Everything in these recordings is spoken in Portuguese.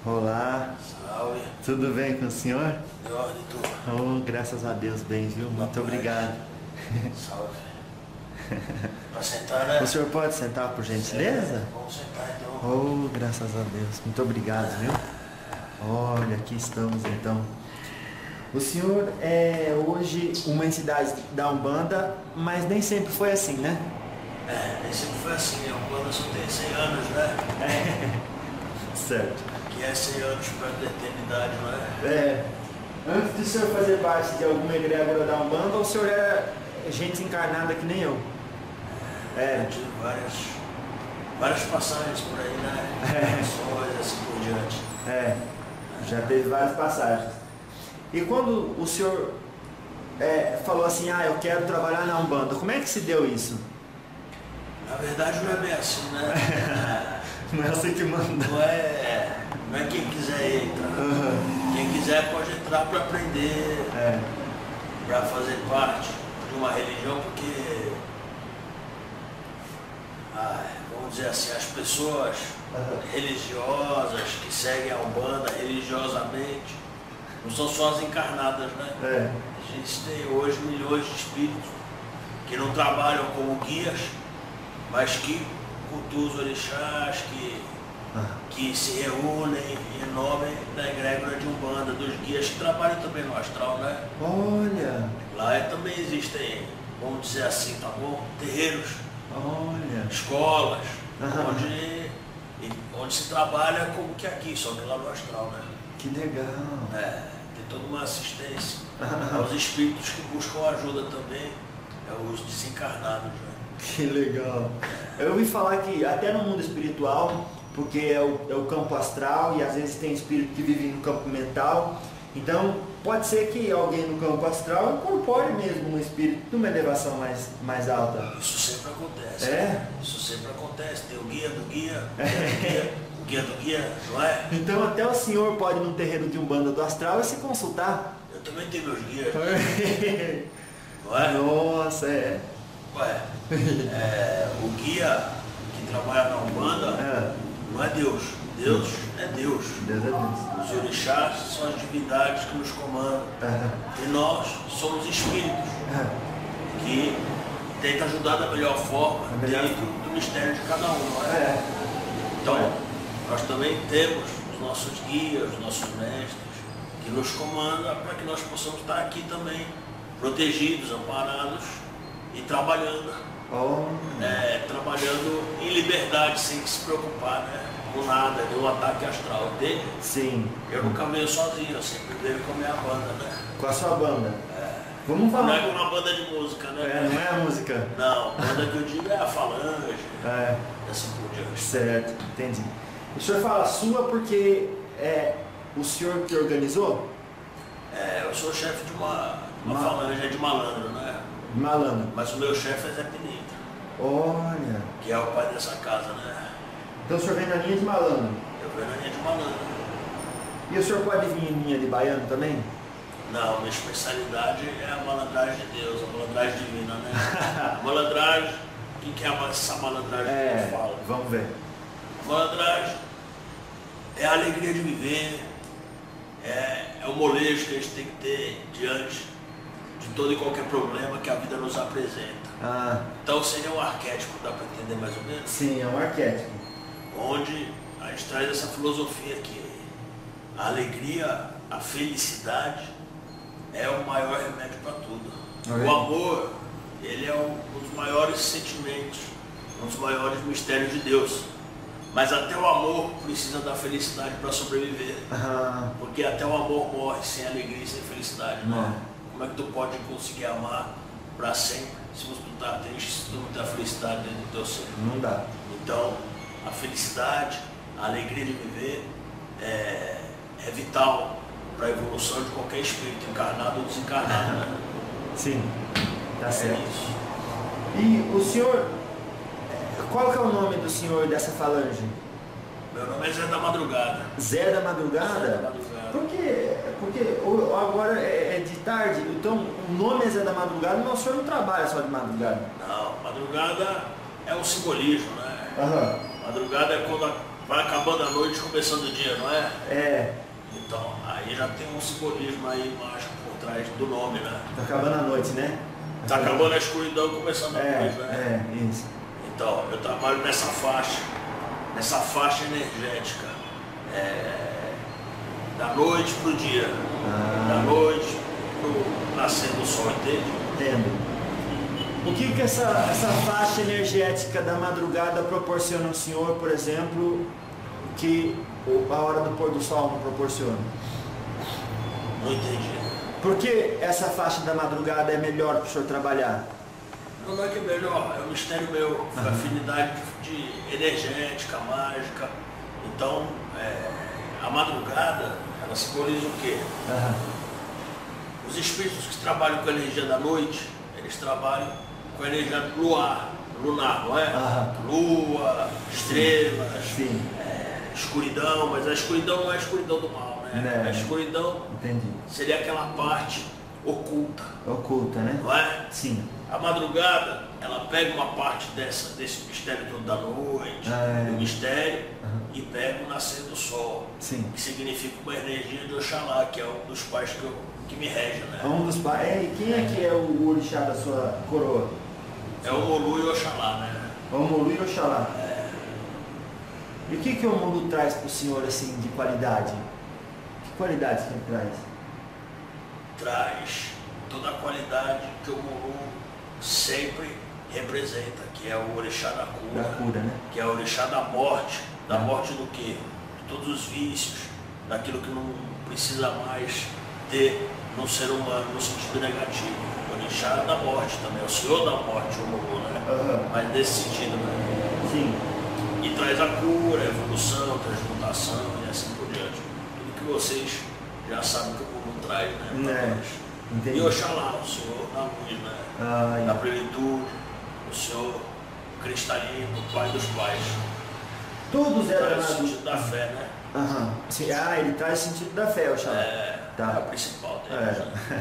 Olá, Salve. tudo bem com o senhor? De ordem, tu. Oh, graças a Deus, bem, viu? Muito obrigado. Salve. Pra sentar, né? O senhor pode sentar, por gentileza? Vamos sentar então. Oh, graças a Deus, muito obrigado, viu? Olha, aqui estamos então. O senhor é hoje uma entidade da Umbanda, mas nem sempre foi assim, né? Nem sempre foi assim. A Umbanda só tem 100 anos, né? Certo. Que é 100 anos pra eternidade, não é? Antes do senhor fazer parte de alguma egrégora da Umbanda, o senhor era gente encarnada que nem eu? Eu tive várias passagens por aí, né? Ações, assim por diante. Já teve várias passagens. E quando o senhor falou assim, eu quero trabalhar na Umbanda, como é que se deu isso? Na verdade não é bem assim, né? Não é você que manda. Não é quem quiser entrar. Quem quiser pode entrar para aprender, para fazer parte de uma religião, porque, vamos dizer assim, as pessoas religiosas que seguem a Umbanda religiosamente, não são só as encarnadas, né? Existem hoje milhões de espíritos que não trabalham como guias, mas que cultuam os orixás, que se reúnem em nome da egrégora de Umbanda, dos guias que trabalham também no astral, né? Olha! Lá também existem, vamos dizer assim, tá bom? Terreiros, escolas, onde se trabalha como que aqui, só que lá no astral, né? Que legal! Tem toda uma assistência aos espíritos que buscam ajuda também, os desencarnados, né? Que legal! Eu ouvi falar que até no mundo espiritual, porque é o campo astral e às vezes tem espírito que vive no campo mental, então pode ser que alguém no campo astral incorpore mesmo um espírito de uma elevação mais alta. Isso sempre acontece. Isso sempre acontece. Tem o guia do guia, o guia do guia, não é? Então até o senhor pode, num terreiro de Umbanda do astral, se consultar. Eu também tenho meus guias. Não é? Nossa, o guia que trabalha na Umbanda não é Deus. Deus é Deus. Deus é Deus. Os orixás são as divindades que nos comandam. E nós somos espíritos que tentam ajudar da melhor forma dentro do mistério de cada um. Não é? Então, nós também temos os nossos guias, os nossos mestres, que nos comandam para que nós possamos estar aqui também, protegidos, amparados e trabalhando. Trabalhando em liberdade, sem se preocupar, né? Com nada, de um ataque astral, entende? Sim. Eu nunca venho sozinho, eu sempre venho com a minha banda, né? Com a sua banda? Vamos falar. Não é com uma banda de música, né? Não é a música? Não, a banda que eu digo é a Falange, assim por diante. Certo, entendi. O senhor fala sua porque o senhor que organizou? Eu sou chefe de uma falange de malandro, né? Malandro. Mas o meu chefe é Zé Pinita. Olha. Que é o pai dessa casa, né? Então o senhor vem na linha de malandro? Eu venho na linha de malandro. E o senhor pode vir em linha de baiano também? Não, minha especialidade é a malandragem de Deus, a malandragem divina, né? A malandragem, o que é essa malandragem que a gente fala? Vamos ver. A malandragem é a alegria de viver, é o molejo que a gente tem que ter diante de todo e qualquer problema que a vida nos apresenta. Então seria um arquétipo, dá para entender mais ou menos? Sim, é um arquétipo. Onde a gente traz essa filosofia que a alegria, a felicidade é o maior remédio para tudo. O amor, ele é um dos maiores sentimentos, um dos maiores mistérios de Deus. Mas até o amor precisa da felicidade para sobreviver. Porque até o amor morre sem alegria e sem felicidade. Né? Como é que tu pode conseguir amar para sempre se você não está triste, se tu não tem a felicidade dentro do teu ser? Não dá. Então, a felicidade, a alegria de viver é vital para a evolução de qualquer espírito, encarnado ou desencarnado. Né? Sim, tá certo. Isso. E o senhor, qual que é o nome do senhor dessa falange? Meu nome é Zé da Madrugada. Zé da Madrugada? Zé da Madrugada. Por quê? Porque agora é de tarde, então o nome é Zé da Madrugada, mas o senhor não trabalha só de madrugada. Não, madrugada é um simbolismo, né? Madrugada é quando vai acabando a noite, começando o dia, não é? É. Então, aí já tem um simbolismo aí mágico por trás do nome, né? Tá acabando a noite, né? Tá acabando a escuridão, começando a noite, né? É, isso. Então, eu trabalho nessa faixa energética. Da noite pro dia. Da noite pro nascer do sol, entende? Entendo. O que essa faixa energética da madrugada proporciona ao senhor, por exemplo, que a hora do pôr do sol não proporciona? Não entendi. Por que essa faixa da madrugada é melhor para o senhor trabalhar? Não é que é melhor, é um mistério meu, afinidade de energética, mágica. Então, a madrugada, ela simboliza o quê? Os espíritos que trabalham com a energia da noite, eles trabalham com a energia do lunar, não é? Lua, estrelas, escuridão, mas a escuridão não é a escuridão do mal, né? A escuridão seria aquela parte oculta. Oculta, né? Não é? Sim. A madrugada, ela pega uma parte desse mistério todo da noite, do mistério, e pega o nascer do sol, que significa uma energia de Oxalá, que é um dos pais que me rege, né? Um dos pais. E quem é que é o orixá da sua coroa? É o Molu e Oxalá, né? O Molu e Oxalá. E o que o Molu traz para o senhor, assim, de qualidade? Que qualidade que ele traz? Traz toda a qualidade que o Molu sempre representa, que é o orixá da cura. Da cura, né? Que é o orixá da morte. Da morte do quê? De todos os vícios, daquilo que não precisa mais ter no ser humano, no sentido negativo. O orixá da morte também, o senhor da morte, o Molu, né? Mas nesse sentido, né? Sim. E traz a cura, a evolução, a transmutação e assim por diante. Tudo que vocês já sabem que o Molu traz, né? E Oxalá, o senhor da luz, né? Da plenitude, o senhor cristalino, o pai dos pais. Todos eram traz o sentido da fé, né? Ele traz o sentido da fé, Oxalá. É a principal deles.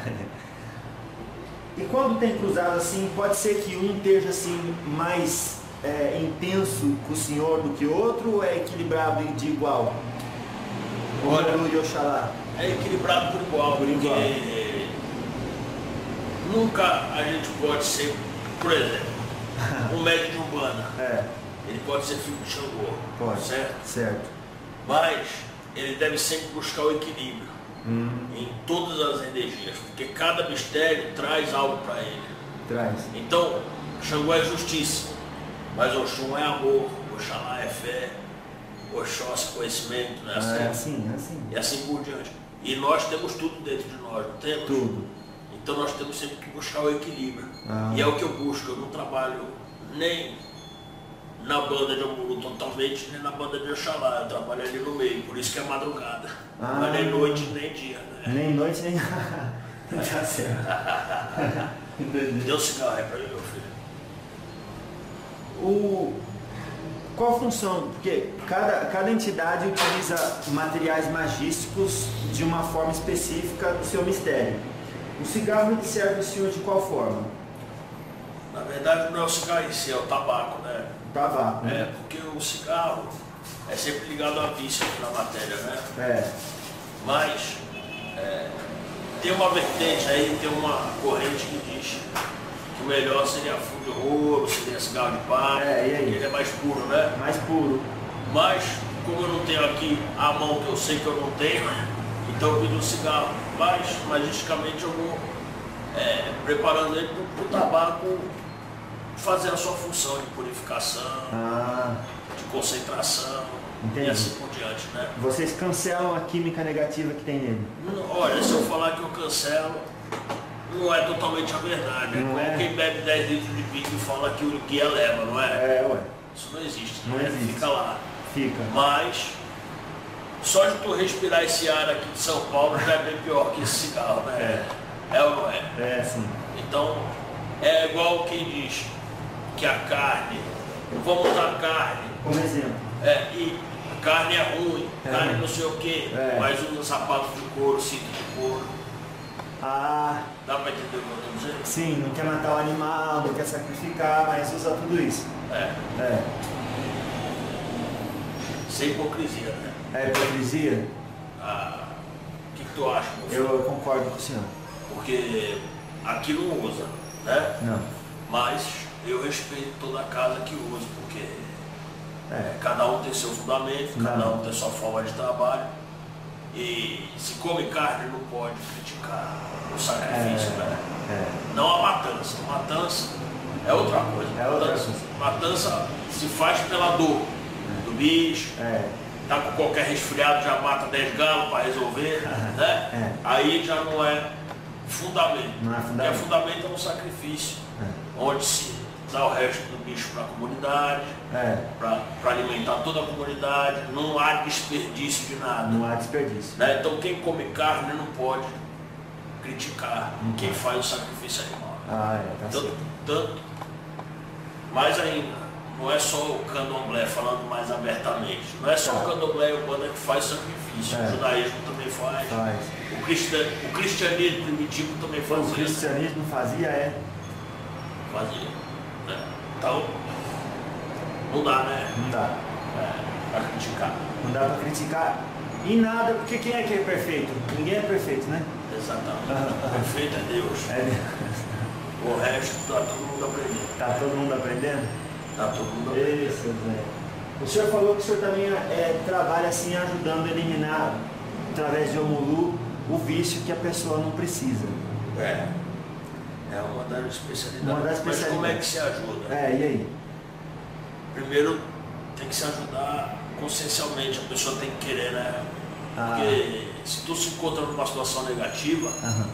E quando tem cruzado assim, pode ser que um esteja assim mais intenso com o senhor do que o outro, ou é equilibrado de igual? Olha, o Molu e Oxalá? É equilibrado por igual, porque nunca a gente pode ser, por exemplo, um médico de Umbanda. Ele pode ser filho de Xangô, pode, certo. Mas ele deve sempre buscar o equilíbrio em todas as energias, porque cada mistério traz algo para ele. Então, Xangô é justiça, mas Oxum é amor, Oxalá é fé, Oxóssi é conhecimento, né? Assim? E assim por diante. E nós temos tudo dentro de nós, não temos? Tudo. Então nós temos sempre que buscar o equilíbrio. E é o que eu busco, eu não trabalho nem na banda de Omuru totalmente, nem na banda de Oxalá, eu trabalho ali no meio, por isso que é madrugada. Não é nem noite, nem dia, né? Nem noite, nem... Tá certo. Dê um cigarro aí pra mim, meu filho. Qual a função? Porque cada entidade utiliza materiais magísticos de uma forma específica do seu mistério. O cigarro ele serve o senhor de qual forma? Na verdade não é o cigarro em si, é o tabaco, né? Tabaco, né? Porque o cigarro é sempre ligado à vício na matéria, né? Mas tem uma vertente aí, tem uma corrente que diz que o melhor seria fumo de ouro, seria cigarro de palha, ele é mais puro, né? Mais puro. Mas, como eu não tenho aqui a mão que eu sei que eu não tenho, então eu pedi um cigarro. Mas, magisticamente, eu vou preparando ele para o tabaco fazer a sua função de purificação, de concentração. Entendi. E assim por diante, né? Vocês cancelam a química negativa que tem nele? Olha, se eu falar que eu cancelo, não é totalmente a verdade. Quem bebe 10 litros de vinho e fala que o que eleva, não é? Isso não existe, não existe. Fica lá. Fica. Mas, só de tu respirar esse ar aqui de São Paulo já é bem pior que esse cigarro, né? É ou não é? Sim. Então, é igual quem diz que a carne, vamos usar carne. Como exemplo. E carne é ruim, carne não sei o quê, mas usa sapato de couro, cinto de couro. Dá pra entender o que eu estou dizendo? Sim, não quer matar o animal, não quer sacrificar, mas usa tudo isso. sem hipocrisia, né? É hipocrisia? O que tu acha, meu filho? Eu concordo com o senhor. Porque aqui não usa, né? Não. Mas eu respeito toda a casa que usa, porque cada um tem seu fundamento, cada um tem sua forma de trabalho. E se come carne não pode criticar o sacrifício, né? Não a matança. Matança é outra coisa. Matança se faz pela dor do bicho. Tá com qualquer resfriado, já mata 10 galos para resolver, né? Aí já não é fundamento. Porque fundamento é um sacrifício, onde se dá o resto do bicho para a comunidade, para alimentar toda a comunidade, não há desperdício de nada. Não há desperdício. Né? Então quem come carne não pode criticar quem faz o sacrifício animal. Tanto, mais ainda, não é só o candomblé, falando mais abertamente, não é só o candomblé e o banda que faz o sacrifício, o judaísmo também faz. O cristianismo primitivo também fazia. O cristianismo fazia, Fazia. Né? Então, não dá, né? Não dá. Pra criticar. Não dá pra criticar em nada, porque quem é que é perfeito? Ninguém é perfeito, né? Exatamente. Perfeito é Deus. O resto tá todo mundo aprendendo. Tá todo mundo aprendendo? Tá todo mundo aprendendo. Isso, Zé. O senhor falou que o senhor também trabalha assim, ajudando a eliminar, através de Omulu, o vício que a pessoa não precisa. É uma das especialidades. Uma das Mas como é que se ajuda? E aí? Primeiro tem que se ajudar consciencialmente, a pessoa tem que querer, né? Porque se tu se encontra numa situação negativa,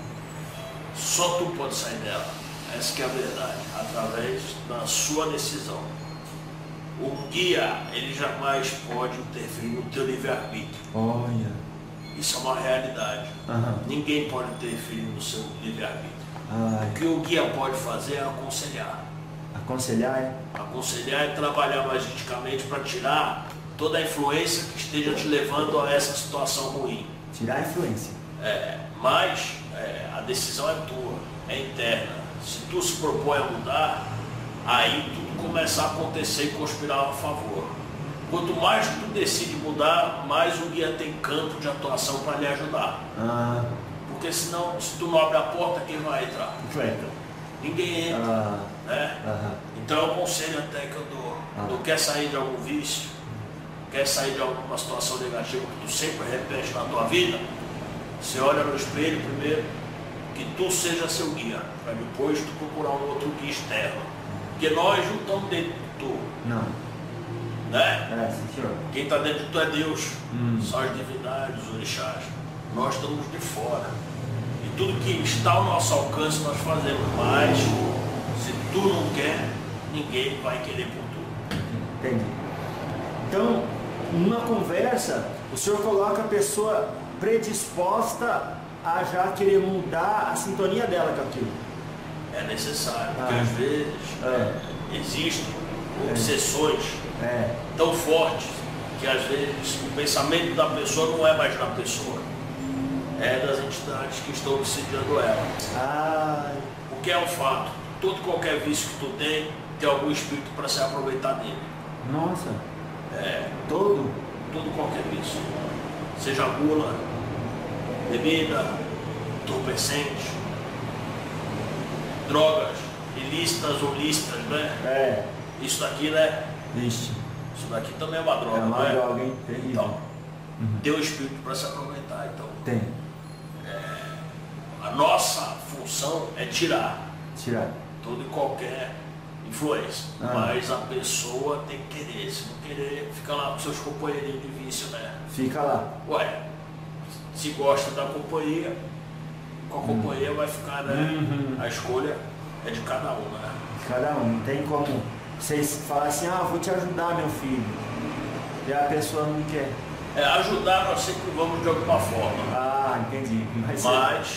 só tu pode sair dela. Essa que é a verdade, através da sua decisão. O guia, ele jamais pode interferir no teu livre-arbítrio. Olha. Isso é uma realidade. Ninguém pode interferir no seu livre-arbítrio. O que o guia pode fazer é aconselhar. Aconselhar? Aconselhar é trabalhar magicamente para tirar toda a influência que esteja te levando a essa situação ruim. Tirar a influência. Mas a decisão é tua, é interna. Se tu se propõe a mudar, aí tudo começa a acontecer e conspirar a favor. Quanto mais tu decide mudar, mais o guia tem campo de atuação para lhe ajudar. Porque senão, se tu não abre a porta, quem vai entrar? Ninguém entra. Né? Então é um conselho até que eu dou. Tu quer sair de algum vício? Quer sair de alguma situação negativa que tu sempre repete na tua vida? Você olha no espelho primeiro, que tu seja seu guia, para depois tu procurar um outro guia externo. Porque nós não estamos dentro de tu. Não. Né? Sim, senhor. Quem está dentro de tu é Deus. São as divindades, os orixás. Nós estamos de fora. E tudo que está ao nosso alcance nós fazemos. Mas se tu não quer, ninguém vai querer por tu. Entendi. Então, numa conversa, o senhor coloca a pessoa predisposta a já querer mudar a sintonia dela com aquilo. É necessário, porque às vezes existem obsessões tão fortes que às vezes o pensamento da pessoa não é mais na pessoa, é das entidades que estão obsediando ela. Porque é um fato, todo qualquer vício que tu tem algum espírito para se aproveitar dele. Nossa! Todo qualquer vício, seja gula, bebida, entorpecente, drogas ilícitas ou lícitas, né? Isso daqui, né? Isso daqui também é uma droga, não é? Droga, hein? Então, tem o espírito para se aproveitar. Então, tem. A nossa função é tirar toda e qualquer influência. Mas a pessoa tem que querer. Se não querer, fica lá com seus companheirinhos de vício, né? Fica lá. Se gosta da companhia, com a companhia vai ficar, né? A escolha é de cada um, né? Cada um. Não tem como vocês falar assim, vou te ajudar, meu filho. E a pessoa não quer. Ajudar nós sempre vamos de alguma forma. Entendi. Mas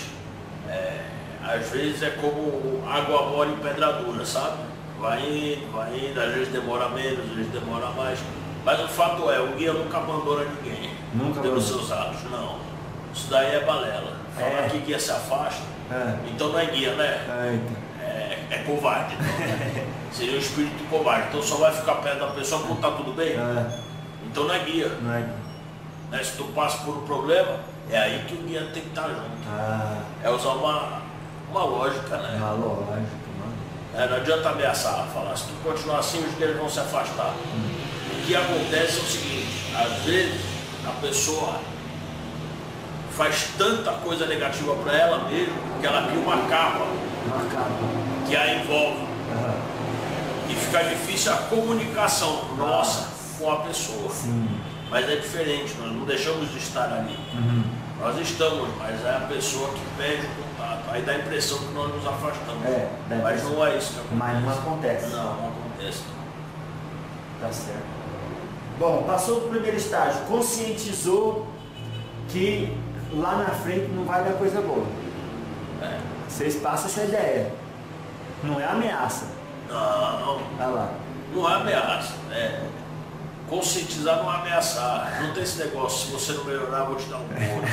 às vezes é como água mole em pedra dura, sabe? Vai indo, às vezes demora menos, às vezes demora mais. Mas o fato é, o guia nunca abandona ninguém. Nunca pelos seus atos, não. Isso daí é balela. Falar que guia se afasta, então não é guia, né? É covarde. Então, seria um espírito covarde. Então só vai ficar perto da pessoa quando tá tudo bem. Então não é guia. Não é. Né? Se tu passa por um problema, é aí que o guia tem que estar junto. É usar uma lógica, né? Uma lógica, mano. Não adianta ameaçar, falar, se tu continuar assim, os guias vão se afastar. O que acontece é o seguinte, às vezes a pessoa faz tanta coisa negativa para ela mesma que ela cria uma capa que a envolve. E fica difícil a comunicação nossa com a pessoa. Sim. Mas é diferente, nós não deixamos de estar ali. Nós estamos, mas é a pessoa que pede o contato. Aí dá a impressão que nós nos afastamos. Mas não é isso que acontece. Mas não acontece. Não acontece. Tá certo. Bom, passou do primeiro estágio, conscientizou que lá na frente não vai dar coisa boa. Vocês passam essa ideia. Não é ameaça. Não. Olha lá. Não é ameaça. Conscientizar não é ameaçar. Não tem esse negócio, se você não melhorar, eu vou te dar um couro.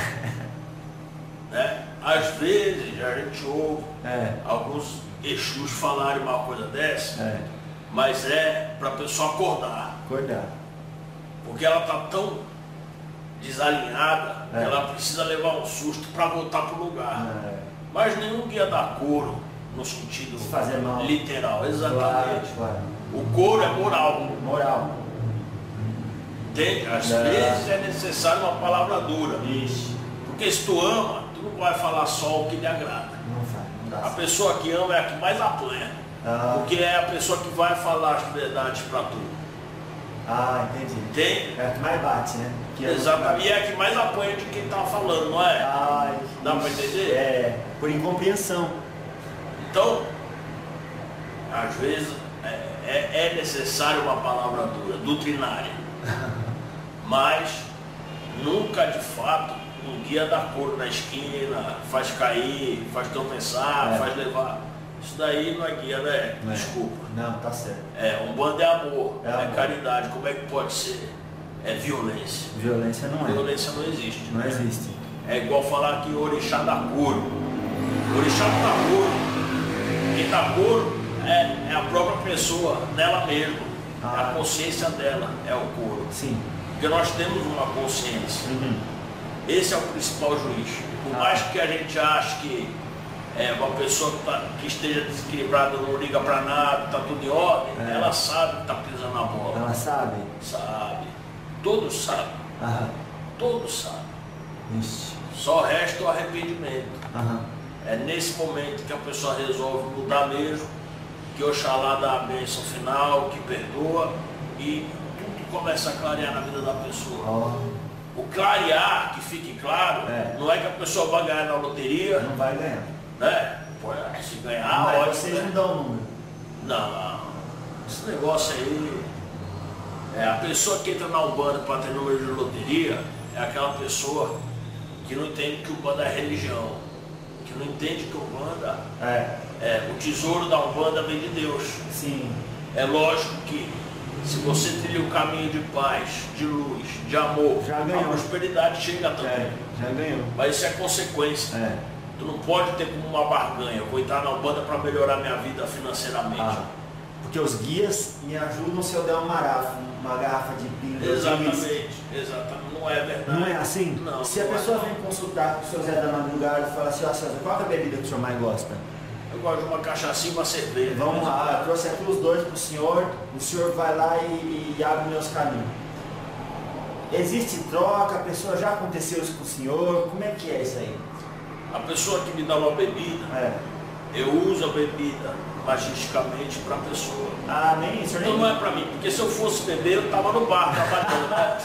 Às vezes a gente ouve alguns Exus falarem uma coisa dessa, mas é para a pessoa acordar. Porque ela está tão desalinhada que ela precisa levar um susto para voltar para o lugar. Mas nenhum guia dá couro no sentido literal. Exatamente. Claro. O couro é moral. Entende? Às vezes é necessário uma palavra dura. Porque se tu ama, tu não vai falar só o que lhe agrada. Não dá. A pessoa que ama é a que mais apanha. Porque é a pessoa que vai falar as verdades para tu. Entendi. Entende? É a que mais bate, né? Exatamente. E é a que mais apanha de quem está falando, não é? Dá para entender? Por incompreensão. Então, às vezes é necessário uma palavra dura, doutrinária. Mas nunca de fato um guia dá couro na esquina, faz cair, faz tropeçar, faz levar. Isso daí não é guia, né? Desculpa. Não, tá certo. Umbanda é amor, é caridade. Como é que pode ser? É violência. Violência não é. Violência não existe. Não existe. É igual falar que orixá dá couro. Orixá não dá couro. Quem dá couro é a própria pessoa, nela mesma. É a consciência dela, é o couro. Sim. Porque nós temos uma consciência. Esse é o principal juiz. Por mais que a gente ache que uma pessoa que esteja desequilibrada não liga para nada, está tudo em ordem, ela sabe que está pisando na bola. Ela sabe? Sabe. Todos sabem. Todos sabem. Só resta o arrependimento. É nesse momento que a pessoa resolve mudar mesmo, que Oxalá dá a bênção final, que perdoa e tudo começa a clarear na vida da pessoa. O clarear, que fique claro, não é que a pessoa vai ganhar na loteria. Não vai ganhar. Né? Se ganhar, ótimo. Vocês não dão o número. Não. Esse negócio aí. A pessoa que entra na Umbanda para ter número de loteria é aquela pessoa que não entende que o Umbanda é religião. Que não entende que o Umbanda o tesouro da Umbanda vem de Deus. Sim. É lógico que se você trilha um caminho de paz, de luz, de amor, a prosperidade chega também. Já ganhou. Mas isso é consequência. Tu não pode ter como uma barganha. Eu vou entrar na Umbanda para melhorar minha vida financeiramente. Porque os guias me ajudam se eu der uma garrafa de pinga. Exatamente. Não é verdade. Não é assim? Não. Se a pessoa vem consultar com o seu Zé da Madrugada e fala assim, César, qual é a bebida que o senhor mais gosta? Eu gosto de uma cachaça e uma cerveja. Vamos lá, eu trouxe aqui os dois para o senhor vai lá e abre meus caminhos. Existe troca, a pessoa já aconteceu isso com o senhor, como é que é isso aí? A pessoa que me dá uma bebida, eu uso a bebida magisticamente para a pessoa. Nem isso. Então não é para mim, porque se eu fosse beber, eu estava no bar trabalhando, né?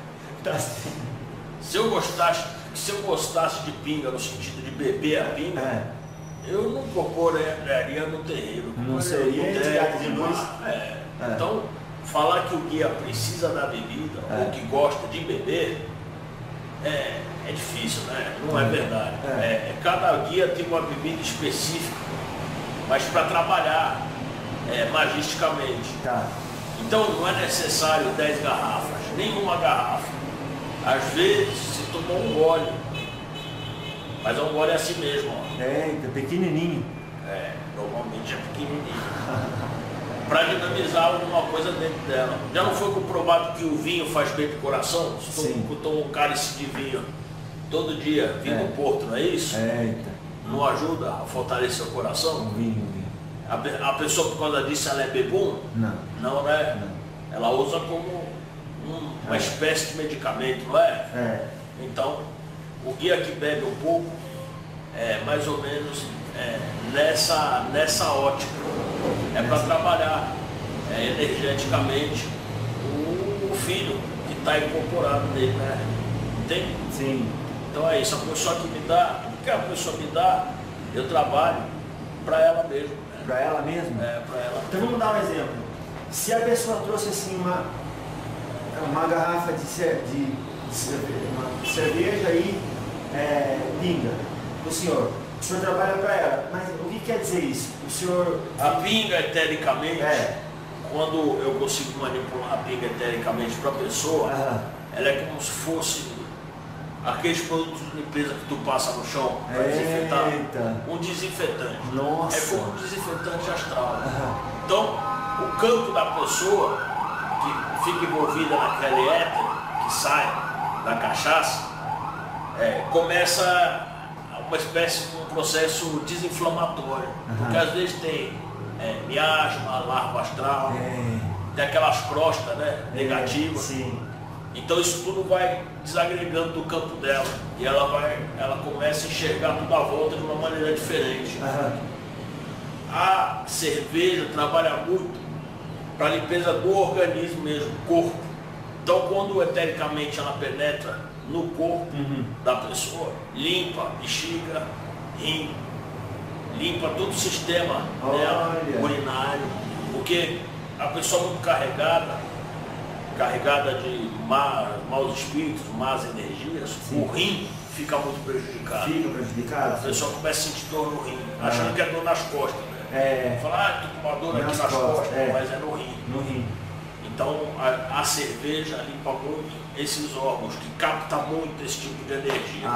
Se eu gostasse de pinga, no sentido de beber a pinga, eu não incorporaria no terreiro. Não seria entidade de luz. Então, falar que o guia precisa da bebida, ou que gosta de beber, é difícil, né? Não é verdade. Cada guia tem uma bebida específica, mas para trabalhar magisticamente. Então não é necessário 10 garrafas, nenhuma garrafa. Às vezes se tomou um gole, mas um gole é assim mesmo. Pequenininho. Normalmente é pequenininho. para dinamizar alguma coisa dentro dela. Já não foi comprovado que o vinho faz bem pro coração? Se tu toma um cálice de vinho todo dia, vinho do Porto, não é isso? Eita. Não ajuda a fortalecer o coração? O vinho. A pessoa, por causa disso, ela é bebum? Não. Não, né? Não. Ela usa como uma espécie de medicamento, não é? É. Então, o guia que bebe um pouco é mais ou menos nessa ótica. É para trabalhar energeticamente o filho que está incorporado nele, né? Entende? Sim. Então é isso, a pessoa que me dá, o que a pessoa me dá, eu trabalho para ela mesmo. Né? Para ela mesmo? É, para ela. Então vamos dar um exemplo. Se a pessoa trouxe assim uma garrafa de cerveja e pinga o senhor trabalha para ela, mas o que quer dizer isso? O senhor... A pinga etericamente, quando eu consigo manipular a pinga etericamente para a pessoa, ela é como se fosse aqueles produtos de limpeza que tu passa no chão para desinfetar. Um desinfetante. Nossa. É como um desinfetante astral. Então, o campo da pessoa que fica envolvida naquele éter que sai da cachaça, começa uma espécie de um processo desinflamatório. Porque às vezes tem miasma, larva astral, tem aquelas crostas, né, negativas. Sim. Então isso tudo vai desagregando do campo dela e ela começa a enxergar tudo à volta de uma maneira diferente. A cerveja trabalha muito para a limpeza do organismo mesmo, do corpo. Então quando etericamente ela penetra no corpo da pessoa, limpa bexiga, rim, limpa todo o sistema dela, urinário, porque a pessoa muito carregada de maus espíritos, más energias, o rim fica muito prejudicado. Fica prejudicado? A pessoa começa a sentir dor no rim, achando que é dor nas costas. Né? Fala, tô com uma dor aqui nas costas, mas é no rim. No rim. Então a cerveja limpa muito esses órgãos, que capta muito esse tipo de energia.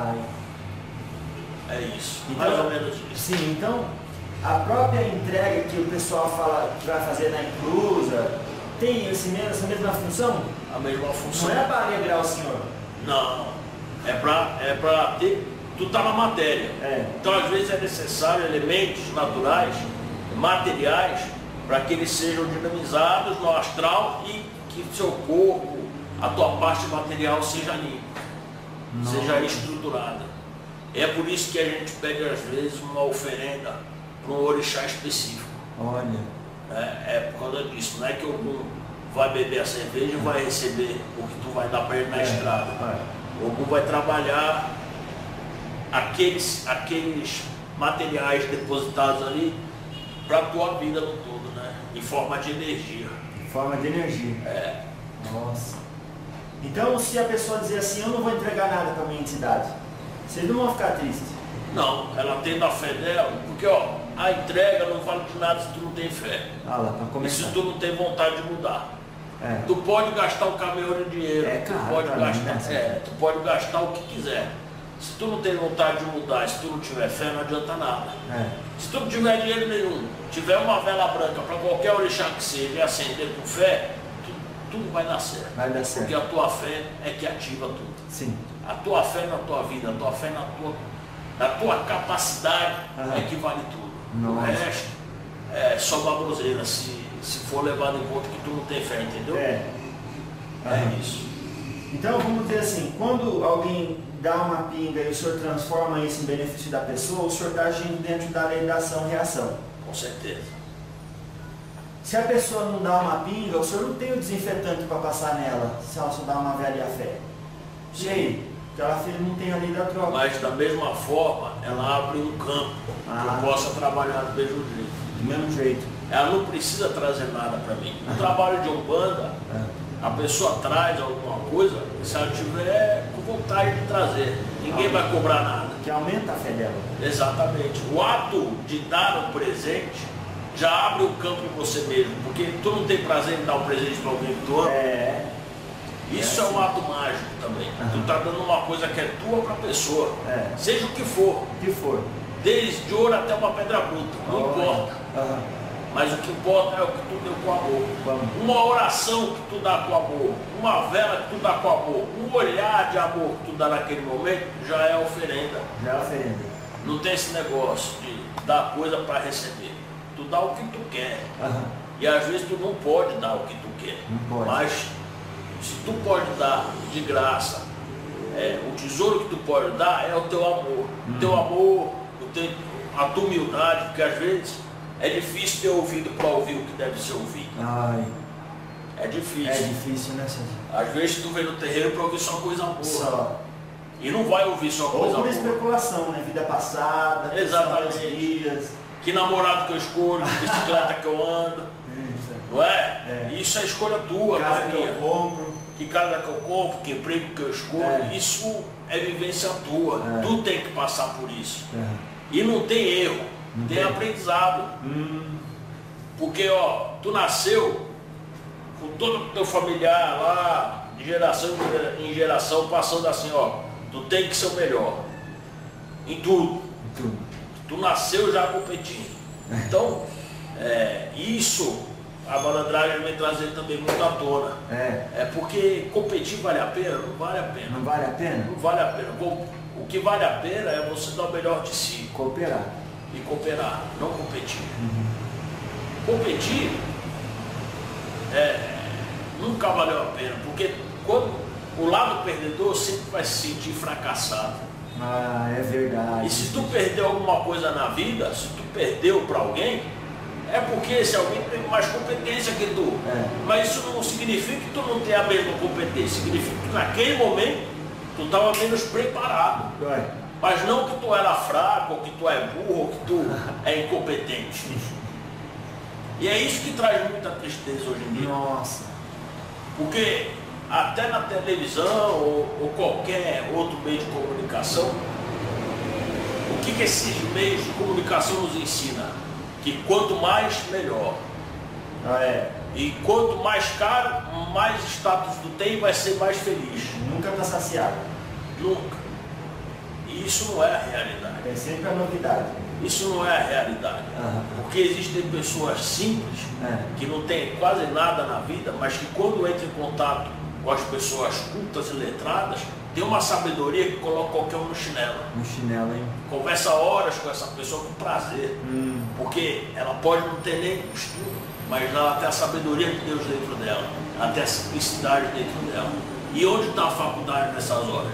É isso, então, mais ou menos isso. Sim, então a própria entrega que o pessoal fala que vai fazer na inclusa tem essa mesma função? A mesma função. Não é para alegrar o senhor? Não, é para ter, tu tá na matéria. Então às vezes é necessário elementos naturais, materiais, para que eles sejam dinamizados no astral e que seu corpo, a tua parte material seja limpa, seja estruturada. É por isso que a gente pede às vezes uma oferenda para um orixá específico. Olha. É por causa disso, não é que algum vai beber a cerveja e vai receber o que tu vai dar para ele na estrada. Algum vai trabalhar aqueles materiais depositados ali para a tua vida no todo, né? Em forma de energia. Em forma de energia. Nossa. Então, se a pessoa dizer assim, eu não vou entregar nada para a minha entidade, vocês não vão ficar tristes? Não, ela tendo a fé dela, porque a entrega não vale de nada se tu não tem fé. E se tu não tem vontade de mudar. Tu pode gastar o caminhão de dinheiro, tu pode gastar o que quiser. Se tu não tem vontade de mudar, se tu não tiver fé, não adianta nada. Se tu não tiver dinheiro nenhum, tiver uma vela branca para qualquer orixá que seja e acender com fé, tudo vai dar certo. Vai dar certo. Porque a tua fé é que ativa tudo. Sim. A tua fé na tua vida, a tua fé na tua capacidade é que vale tudo. Nossa. O resto é só baboseira, se for levado em conta que tu não tem fé, entendeu? É isso. Então vamos dizer assim, quando alguém dá uma pinga e o senhor transforma isso em benefício da pessoa, o senhor está agindo dentro da lei da ação e reação. Com certeza. Se a pessoa não dá uma pinga, o senhor não tem o desinfetante para passar nela, se ela só dá uma velha fé. E aí? Porque ela não tem a lei da troca. Mas da mesma forma, ela abre um campo que eu possa trabalhar do mesmo jeito. Do mesmo jeito. Ela não precisa trazer nada para mim. No trabalho de Umbanda, a pessoa traz alguma coisa, se ela tiver com vontade de trazer. Ninguém vai cobrar nada. Que aumenta a fé dela. Exatamente. O ato de dar um presente já abre o campo em você mesmo. Porque tu não tem prazer em dar um presente para alguém que tu ama. Isso é um ato mágico também. Tu tá dando uma coisa que é tua para a pessoa. Seja o que for. O que for. Desde ouro até uma pedra bruta. Não importa. Mas o que importa é o que tu deu com amor. Uma oração que tu dá com amor, uma vela que tu dá com amor, um olhar de amor que tu dá naquele momento, já é oferenda. Já é oferenda. Não tem esse negócio de dar coisa para receber. Tu dá o que tu quer. E às vezes tu não pode dar o que tu quer. Não pode. Mas se tu pode dar de graça, o tesouro que tu pode dar é o teu amor. O teu amor, a tua humildade, porque às vezes é difícil ter ouvido para ouvir o que deve ser ouvido. Ai. É difícil. É difícil, né, Sérgio? Às vezes tu vem no terreiro para ouvir só coisa boa. Só. E não vai ouvir só coisa boa. Ou por especulação, né? Vida passada, exatamente. Dias. Que namorado que eu escolho, que bicicleta que eu ando. Isso. Não é? Isso é escolha tua, casa não que eu compro. Que casa que eu compro, que emprego que eu escolho. Isso é vivência tua. Tu tem que passar por isso. E não tem erro, tem aprendizado. Porque, ó, tu nasceu com todo o teu familiar lá, de geração em geração, passando assim, ó, tu tem que ser o melhor. Em tudo. Tu nasceu já competindo. Então, isso a malandragem vem trazer também muito à tona. É porque competir vale a pena? Não vale a pena. Não vale a pena? Não vale a pena. O que vale a pena é você dar o melhor de si. Cooperar. E cooperar, não competir. Competir nunca valeu a pena, porque quando o lado perdedor sempre vai se sentir fracassado. Ah, é verdade. E se tu perdeu alguma coisa na vida, se tu perdeu para alguém, é porque esse alguém tem mais competência que tu. Mas isso não significa que tu não tem a mesma competência, significa que naquele momento tu estava menos preparado. Mas não que tu era fraco, ou que tu é burro, ou que tu é incompetente. E é isso que traz muita tristeza hoje em dia. Nossa. Porque até na televisão ou qualquer outro meio de comunicação, o que esses meios de comunicação nos ensina? Que quanto mais, melhor. E quanto mais caro, mais status tu tem, vai ser mais feliz. Nunca está saciado. Nunca. E isso não é a realidade. É sempre a novidade. Isso não é a realidade. Porque existem pessoas simples, que não têm quase nada na vida, mas que quando entram em contato com as pessoas cultas e letradas, tem uma sabedoria que coloca qualquer um no chinelo. No chinelo, hein? Conversa horas com essa pessoa com prazer. Porque ela pode não ter nem estudo, mas ela tem a sabedoria de Deus dentro dela. Ela tem a simplicidade dentro dela. E onde está a faculdade nessas horas?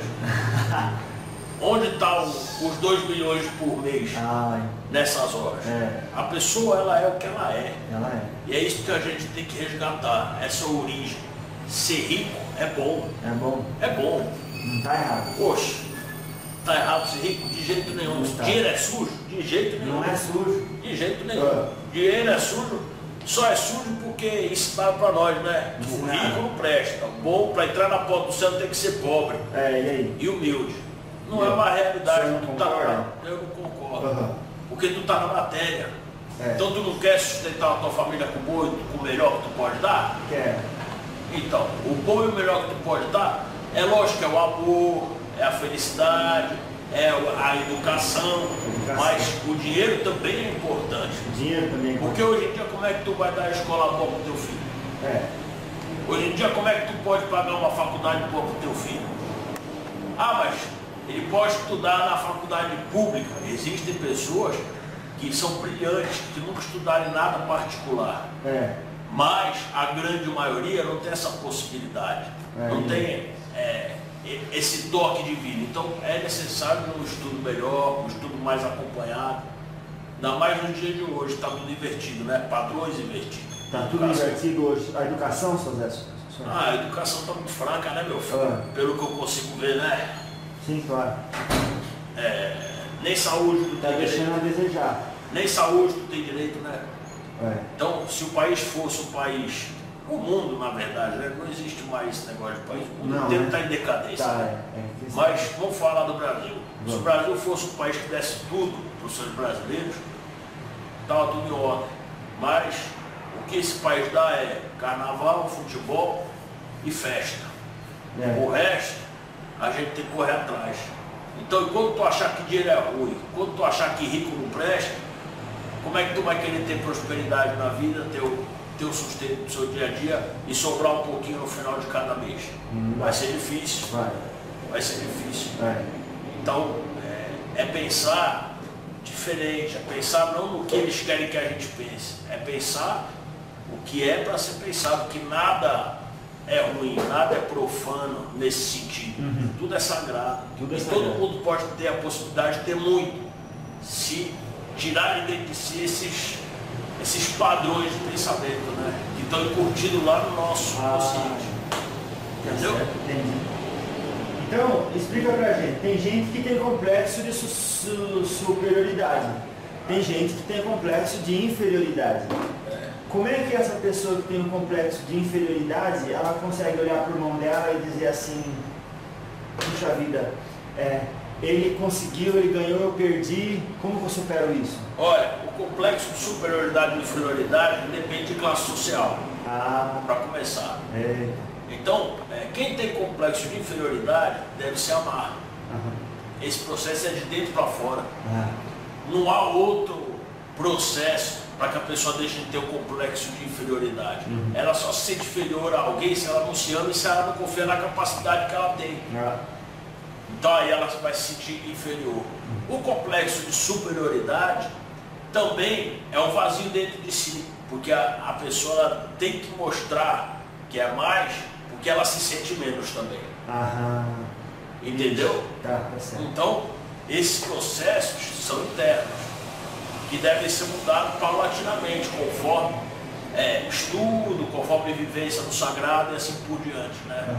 Onde estão os 2 milhões por mês nessas horas? A pessoa, ela é o que ela é. E é isso que a gente tem que resgatar, essa origem. Ser rico é bom. É bom. É bom. Não está errado. Poxa, está errado ser rico? De jeito nenhum. Dinheiro é sujo? De jeito nenhum. Não é sujo. De jeito nenhum. Dinheiro é sujo? Só é sujo porque ensinaram para nós, né? O rico não presta. Bom, para entrar na porta do céu tem que ser pobre. E aí? E humilde. Não é uma realidade. Não concorda? Eu não concordo. Porque tu está na matéria. Então tu não quer sustentar a tua família com o bom e com o melhor que tu pode dar? Quer. Então, o bom e o melhor que tu pode dar, é lógico que é o amor, é a felicidade, é a educação, mas o dinheiro também é importante. O dinheiro também é importante. Porque hoje em dia como é que tu vai dar a escola boa para o teu filho? Hoje em dia como é que tu pode pagar uma faculdade boa para o teu filho? Mas ele pode estudar na faculdade pública. Existem pessoas que são brilhantes, que nunca estudaram em nada particular. Mas a grande maioria não tem essa possibilidade. Não tem esse toque de vida. Então é necessário um estudo melhor, um estudo mais acompanhado. Ainda mais nos dias de hoje, está tudo invertido, né? Padrões invertidos. Está tudo invertido hoje. A educação, seu Zé? A educação está muito fraca, né, meu filho? Pelo que eu consigo ver, né? Sim, claro. Nem saúde tu está tem deixando direito. a desejar. Nem saúde tu tem direito, né? Então, se o país fosse um país, o mundo na verdade, né? Não existe mais esse negócio de país, o mundo inteiro está em decadência. Mas vamos falar do Brasil. Se o Brasil fosse um país que desse tudo para os seus brasileiros, estava tudo em ordem. Mas o que esse país dá é carnaval, futebol e festa. O resto, a gente tem que correr atrás. Então, enquanto tu achar que dinheiro é ruim, enquanto tu achar que rico não presta, Como é que tu vai querer ter prosperidade na vida, teu sustento do seu dia a dia e sobrar um pouquinho no final de cada mês? Vai ser difícil. Vai ser difícil. Então, é pensar diferente, é pensar não no que eles querem que a gente pense, é pensar o que é para ser pensado, que nada é ruim, nada é profano nesse sentido. Tudo é sagrado. Todo mundo pode ter a possibilidade de ter muito, se tirarem dentro de si esses padrões de pensamento, né? Que estão incutidos lá no nosso consciente. Entendeu? Então, explica pra gente. Tem gente que tem complexo de superioridade. Tem gente que tem complexo de inferioridade. Como é que essa pessoa que tem um complexo de inferioridade, ela consegue olhar pro irmão dela e dizer assim, puxa vida, ele conseguiu, ele ganhou, eu perdi, como que eu supero isso? Olha, o complexo de superioridade e inferioridade depende de classe social, para começar. Então, quem tem complexo de inferioridade deve se amar. Esse processo é de dentro para fora. Não há outro processo para que a pessoa deixe de ter o complexo de inferioridade. Ela só se sente inferior a alguém se ela não se ama e se ela não confia na capacidade que ela tem. Então aí ela vai se sentir inferior. O complexo de superioridade também é um vazio dentro de si, porque a pessoa tem que mostrar que é mais, porque ela se sente menos também. Entendeu? Tá certo. Então, esses processos são internos, que devem ser mudados paulatinamente, conforme estudo, conforme vivência no sagrado e assim por diante, né?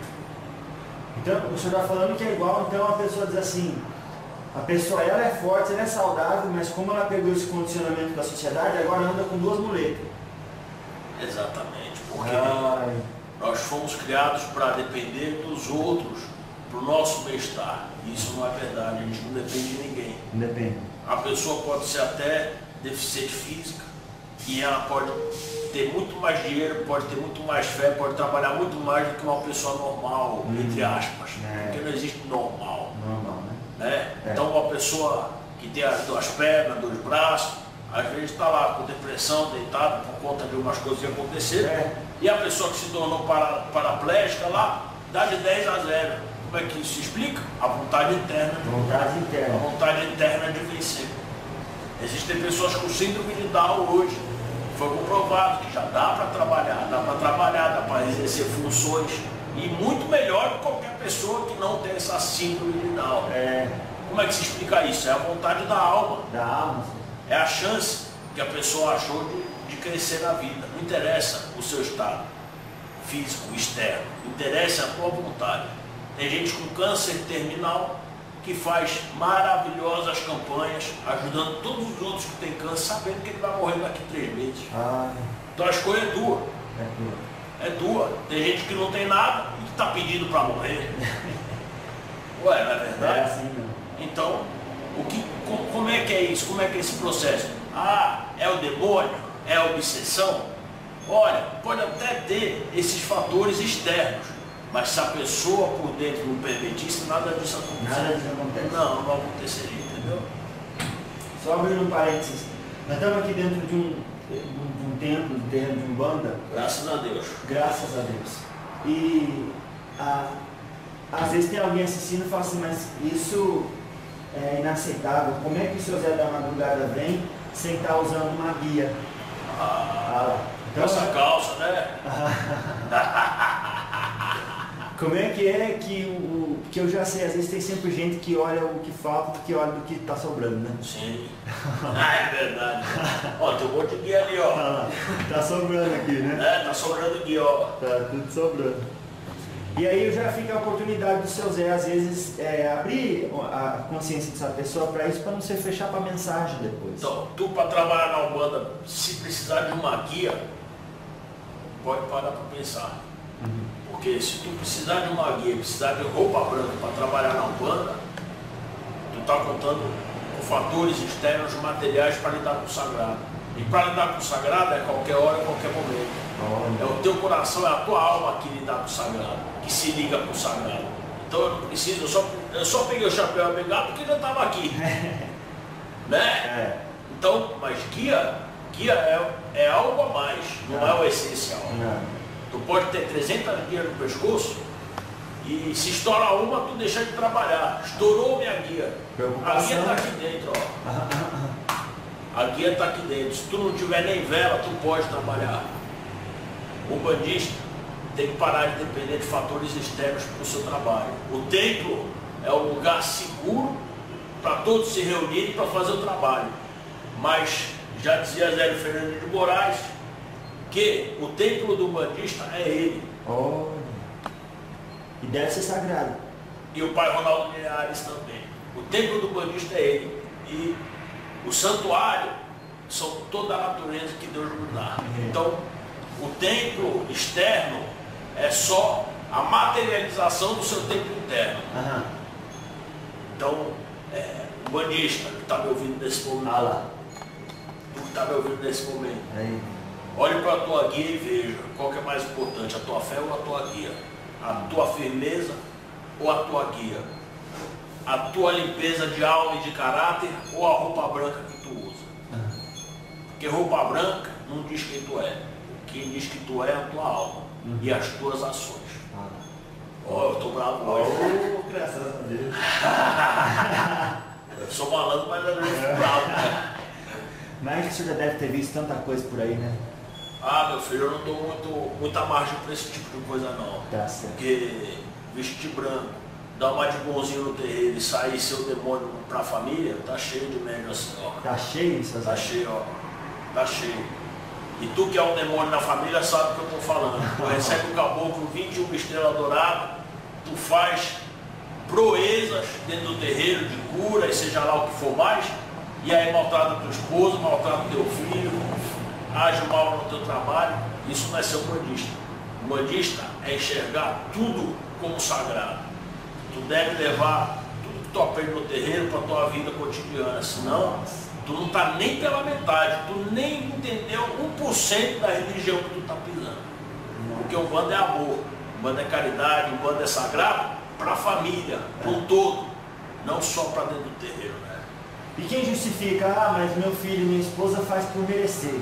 Então, o senhor está falando que é igual, então, a pessoa diz assim, a pessoa, ela é forte, ela é saudável, mas como ela pegou esse condicionamento da sociedade, agora anda com duas muletas. Exatamente, porque nós fomos criados para depender dos outros, para o nosso bem-estar. Isso não é verdade, a gente não depende de ninguém. Não depende. A pessoa pode ser até deficiente física e ela pode ter muito mais dinheiro, pode ter muito mais fé, pode trabalhar muito mais do que uma pessoa normal, entre aspas, porque não existe normal. Né? Então uma pessoa que tem as duas pernas, dois braços, às vezes está lá com depressão, deitado por conta de umas coisas que aconteceram, e a pessoa que se tornou paraplégica lá, dá de 10 a 0. Como é que isso se explica? A vontade interna. A vontade interna de vencer. Existem pessoas com síndrome de Down hoje. Foi comprovado que já dá para trabalhar, dá para exercer funções e muito melhor que qualquer pessoa que não tem essa síndrome de Down. Como é que se explica isso? É a vontade da alma. É a chance que a pessoa achou de crescer na vida. Não interessa o seu estado físico, externo. Interessa a tua vontade. Tem gente com câncer terminal que faz maravilhosas campanhas, ajudando todos os outros que têm câncer, sabendo que ele vai morrer daqui a 3 meses. Então a escolha é tua. É tua. Tem gente que não tem nada e que está pedindo para morrer. Ué, não é verdade? É assim, não. Então, como é que é isso? Como é que é esse processo? É o demônio? É a obsessão? Olha, pode até ter esses fatores externos, mas se a pessoa por dentro não permitisse, nada disso aconteceria. Não aconteceria, entendeu? Só abrindo um parênteses, nós estamos aqui dentro de um templo, de terreno de Umbanda. Graças a Deus. Graças a Deus. E às vezes tem alguém assistindo e fala assim, mas isso é inaceitável. Como é que o seu Zé da Madrugada vem sem estar usando uma guia? Então, essa calça, né? Como é que eu já sei, às vezes tem sempre gente que olha o que falta do que olha do que está sobrando, né? Sim. É verdade. Ó, tem um monte de guia ali, ó. Tá sobrando aqui, né? Tá sobrando guia, ó. Tá tudo sobrando. E aí já fica a oportunidade do seu Zé, às vezes, abrir a consciência dessa pessoa para isso, para não ser fechar para a mensagem depois. Então, tu para trabalhar na Umbanda, se precisar de uma guia, pode parar para pensar. Porque se tu precisar de uma guia, precisar de roupa branca para trabalhar na Umbanda, tu está contando com fatores externos materiais para lidar com o sagrado. E para lidar com o sagrado é qualquer hora, qualquer momento. É o teu coração, é a tua alma que lida com o sagrado, que se liga com o sagrado. Então eu não preciso, eu só peguei o chapéu a pegar porque já estava aqui. Né? Então, mas guia é algo a mais, não é o essencial. Tu pode ter 300 guias no pescoço e se estourar uma, tu deixa de trabalhar. Estourou minha guia. A guia está aqui dentro, ó. A guia está aqui dentro. Se tu não tiver nem vela, tu pode trabalhar. O bandista tem que parar de depender de fatores externos para o seu trabalho. O templo é um lugar seguro para todos se reunirem para fazer o trabalho. Mas já dizia Zélio Fernandes de Moraes que o templo do bandista é ele. Oh. E deve ser sagrado. E o pai Ronaldo Linhares também. O templo do bandista é ele. E o santuário são toda a natureza que Deus nos dá. Então, o templo externo é só a materialização do seu templo interno. Então, o bandista que está me ouvindo nesse momento, tu que está me ouvindo nesse momento, olhe para a tua guia e veja qual que é mais importante, a tua fé ou a tua guia, a tua firmeza ou a tua guia, a tua limpeza de alma e de caráter ou a roupa branca que tu usa. Porque roupa branca não diz quem tu é, quem diz que tu é a tua alma e as tuas ações. Eu estou bravo hoje. Graças a Deus. Eu sou malandro, mas eu fico bravo. Mas o senhor já deve ter visto tanta coisa por aí, né? Meu filho, eu não dou muita margem para esse tipo de coisa não. Tá certo. Porque vestir branco, dar uma de bonzinho no terreiro e sair seu demônio para a família, tá cheio de médio assim, ó. Tá cheio isso? Tá cheio, ó. Tá cheio. E tu que é um demônio na família sabe o que eu estou falando. Tu recebe o caboclo 21 estrelas douradas, tu faz proezas dentro do terreiro de cura e seja lá o que for mais, e aí maltrata teu esposo, maltrata teu filho, age mal no teu trabalho. Isso não é ser um bandista. O bandista é enxergar tudo como sagrado. Tu deve levar tudo que tu aprende no terreiro para a tua vida cotidiana, senão tu não está nem pela metade, tu nem entendeu 1% da religião que tu está pisando. Porque o bando é amor, o bando é caridade, o bando é sagrado para a família, para o todo, não só para dentro do terreiro. Né? E quem justifica, mas meu filho e minha esposa faz por merecer?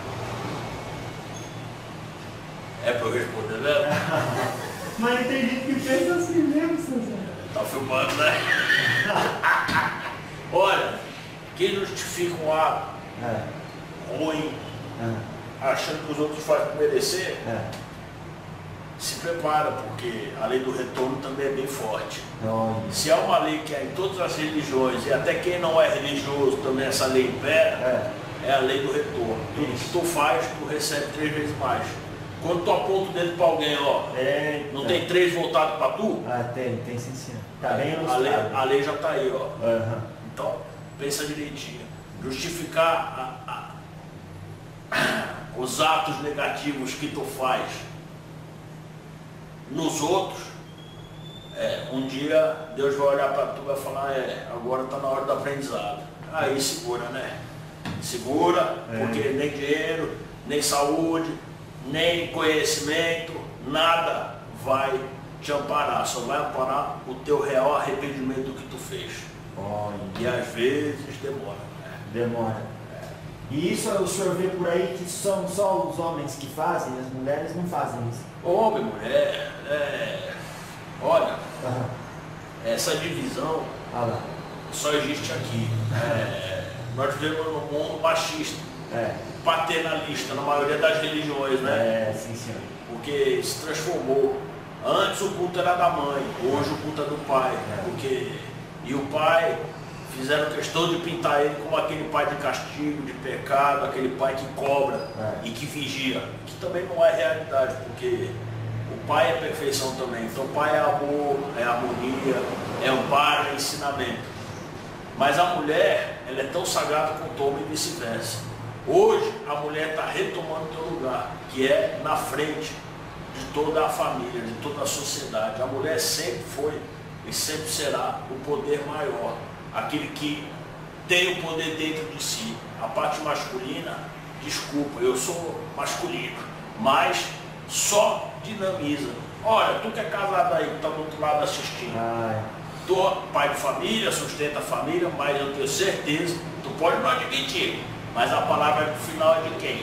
É para eu responder mesmo? Mas tem gente que pensa assim mesmo, César. Tá filmando, né? Olha, quem justifica um ato ruim, achando que os outros fazem por merecer, se prepara, porque a lei do retorno também é bem forte. Se há uma lei que é em todas as religiões, e até quem não é religioso também essa lei impera, é a lei do retorno. Tudo que tu faz, tu recebe 3 vezes mais. Quando tu aponta o dedo para alguém, ó, não tem 3 voltados para tu? Tem sim, senhor. Tá bem a lei já está aí, ó. Então, pensa direitinho. Justificar os atos negativos que tu faz nos outros, um dia Deus vai olhar para tu e vai falar, agora está na hora do aprendizado. Aí segura, né? Segura, porque nem dinheiro, nem saúde, nem conhecimento, nada vai te amparar, só vai amparar o teu real arrependimento do que tu fez. E às vezes demora. Né? Demora. E isso o senhor vê por aí que são só os homens que fazem, as mulheres não fazem isso. Homem, mulher, olha, essa divisão só existe aqui. Nós vivemos num mundo machista, paternalista, na maioria das religiões, né? Sim, senhor. Porque se transformou. Antes o culto era da mãe, hoje o culto é do pai. E o pai, fizeram questão de pintar ele como aquele pai de castigo, de pecado, aquele pai que cobra e que vigia, que também não é realidade, porque o pai é perfeição também. Então o pai é amor, é harmonia, é amparo, é ensinamento. Mas a mulher, ela é tão sagrada quanto o homem e vice-versa. Hoje a mulher está retomando o seu lugar, que é na frente de toda a família, de toda a sociedade. A mulher sempre foi e sempre será o poder maior, aquele que tem o poder dentro de si. A parte masculina, desculpa, eu sou masculino, mas só dinamiza. Olha, tu que é casado aí, que está do outro lado assistindo, tu pai de família, sustenta a família, mas eu tenho certeza, tu pode não admitir, mas a palavra final é de quem?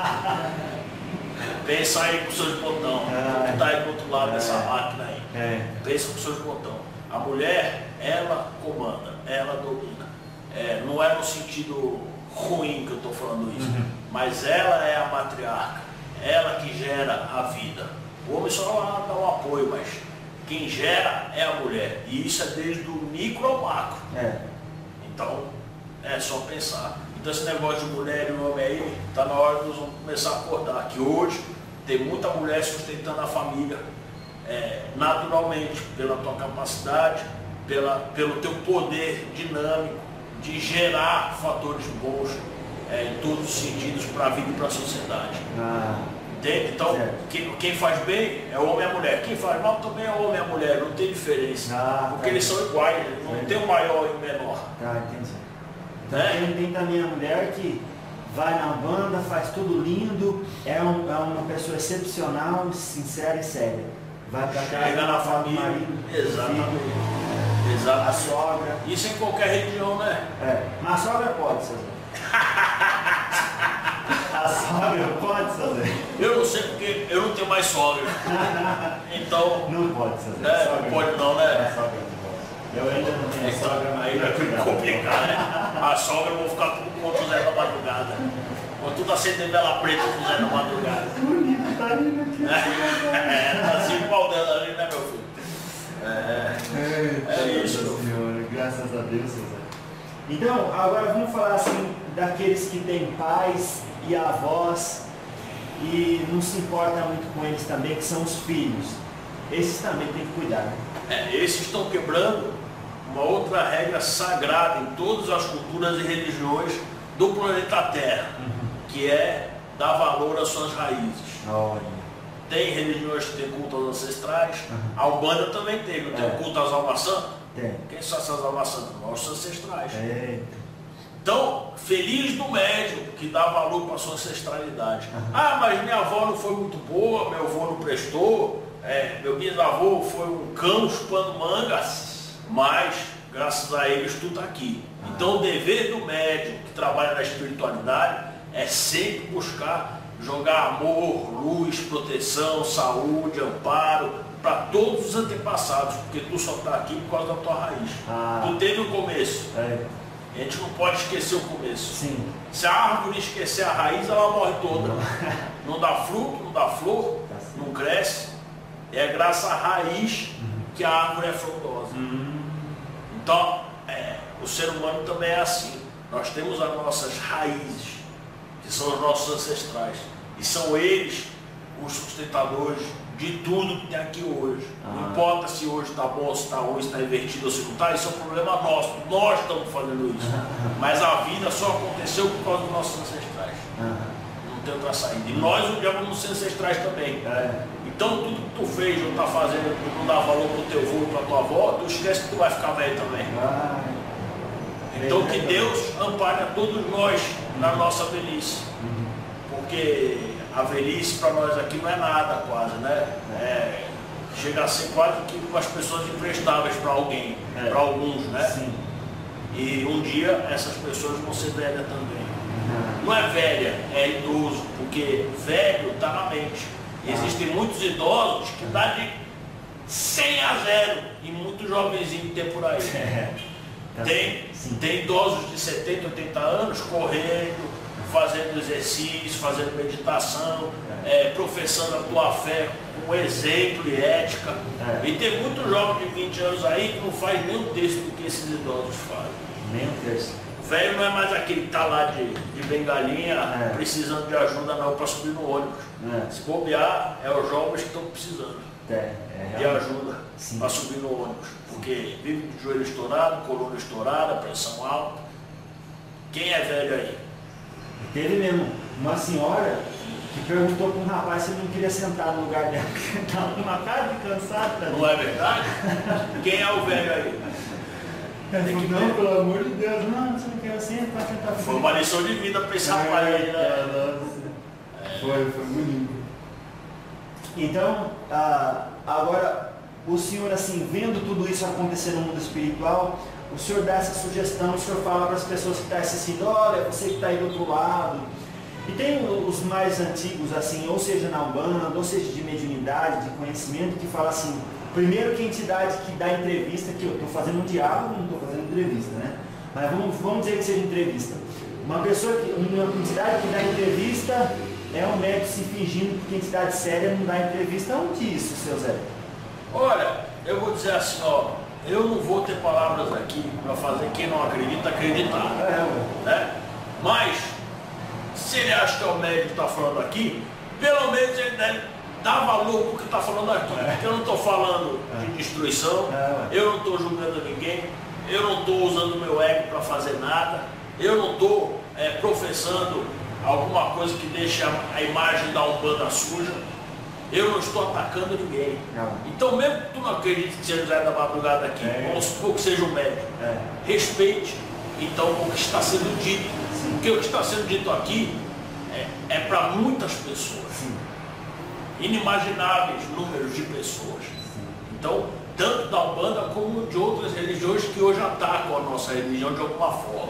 Pensa aí com os seus botões, que está aí do outro lado dessa máquina aí. Pensa com os seus botões. A mulher, ela comanda, ela domina. Não é no sentido ruim que eu estou falando isso, mas ela é a matriarca, ela que gera a vida. O homem só dá um apoio, mas quem gera é a mulher. E isso é desde o micro ao macro. Então, é só pensar. Então esse negócio de mulher e homem aí, está na hora de nós vamos começar a acordar. Que hoje tem muita mulher sustentando a família, naturalmente, pela tua capacidade, pelo teu poder dinâmico de gerar fatores bons em todos os sentidos para a vida e para a sociedade. Entende? Então, quem faz bem é o homem e a mulher. Quem faz mal também é o homem e a mulher, não tem diferença. Porque eles são iguais, não tem o maior e o menor. Entendi. Então tem também a mulher que vai na banda, faz tudo lindo, é uma pessoa excepcional, sincera e séria. Vai pra casa, chega na família, marido, exatamente. Exato. A sogra. Isso em qualquer religião, né? Mas a sogra pode, César. A sogra pode, César. Eu não sei porque eu não tenho mais sogra. Então. Não pode, César. Não pode não, né? A sogra não pode. Eu ainda não tenho sogra. Aí vai complicar, né? A sogra eu vou ficar tudo contra o Zé da Madrugada. Vou tudo acender vela preta com o Zé da Madrugada. Bonito, tá rindo aqui. Tá assim o pau dela ali, né, meu filho? Isso, meu Senhor, graças a Deus, César. Então, agora vamos falar assim daqueles que têm pais e avós e não se importa muito com eles também, que são os filhos. Esses também tem que cuidar, né? Esses estão quebrando uma outra regra sagrada em todas as culturas e religiões do planeta Terra, que é dar valor às suas raízes. Tem religiões que têm culto aos ancestrais, a Umbanda também tem, não tem culto às almas santas? Tem. Quem são essas almas santas? Nossos ancestrais. Então, feliz do médium que dá valor para a sua ancestralidade. Mas minha avó não foi muito boa, meu avô não prestou, meu bisavô foi um cão chupando mangas, mas graças a eles tu está aqui. Então o dever do médium que trabalha na espiritualidade é sempre buscar jogar amor, luz, proteção, saúde, amparo para todos os antepassados, porque tu só está aqui por causa da tua raiz. Tu teve o começo. A gente não pode esquecer o começo. Sim. Se a árvore esquecer a raiz, ela morre toda. Não dá fruto, não dá flor, não cresce. É graças à raiz que a árvore é frondosa. Então, o ser humano também é assim. Nós temos as nossas raízes, que são os nossos ancestrais. E são eles os sustentadores de tudo que tem aqui hoje. Não importa se hoje está bom, se está ruim, se está invertido ou se não está, isso é um problema nosso. Nós estamos fazendo isso. Mas a vida só aconteceu por causa dos nossos ancestrais. Não tem outra saída. E nós um dia vamos ser ancestrais também. Então tudo que tu fez ou está fazendo, tu não dá valor para o teu avô e para a tua avó, tu esquece que tu vai ficar velho também. Então que Deus ampare a todos nós na nossa velhice. Porque a velhice para nós aqui não é nada quase, né? Chega a ser quase que umas pessoas imprestáveis para alguém, para alguns, né? Sim. E um dia essas pessoas vão ser velhas também. Não é velha, é idoso, porque velho está na mente. Existem muitos idosos que dá de 100 a 0 e muitos jovenzinhos que tem por aí. Tem idosos de 70, 80 anos correndo, fazendo exercício, fazendo meditação, professando a tua fé com exemplo e ética. E tem muitos jovens de 20 anos aí que não faz nem um terço do que esses idosos fazem. Nem um terço. O velho não é mais aquele que está lá de bengalinha, precisando de ajuda não para subir no ônibus. Se bobear, é os jovens que estão precisando de ajuda para subir no ônibus. Porque vive de joelho estourado, coluna estourada, pressão alta. Quem é velho aí? Teve mesmo uma senhora que perguntou para um rapaz se ele não queria sentar no lugar dela. Estava com uma cara de cansado também. Não é verdade? Quem é o velho aí? Não, pelo amor de Deus, não, você não quer sentar, sentar. Foi uma lição de vida para esse rapaz aí, né? Foi muito lindo. Então, agora, o senhor assim, vendo tudo isso acontecer no mundo espiritual, o senhor dá essa sugestão, o senhor fala para as pessoas que estão assistindo, olha, você que está aí do outro lado. E tem os mais antigos, assim, ou seja na Umbanda, ou seja de mediunidade, de conhecimento, que fala assim, primeiro que a entidade que dá entrevista, que eu estou fazendo um diálogo, não estou fazendo entrevista, né? Mas vamos dizer que seja entrevista. Uma entidade que dá entrevista é um médico se fingindo porque entidade séria não dá entrevista. Onde isso, seu Zé? Olha, eu vou dizer assim, ó, eu não vou ter palavras aqui para fazer quem não acredita acreditar. Né? Mas, se ele acha que é o médico que está falando aqui, pelo menos ele deve dar valor para o que está falando aqui. Porque eu não estou falando de destruição, eu não estou julgando ninguém, eu não estou usando o meu ego para fazer nada, eu não estou professando alguma coisa que deixe a imagem da Umbanda suja. Eu não estou atacando ninguém. Então, mesmo que tu não acredite que seja Zé da Madrugada aqui, vamos supor que seja um médico, respeite então o que está sendo dito. Porque o que está sendo dito aqui é para muitas pessoas. Inimagináveis números de pessoas. Então, tanto da Umbanda como de outras religiões que hoje atacam a nossa religião de alguma forma.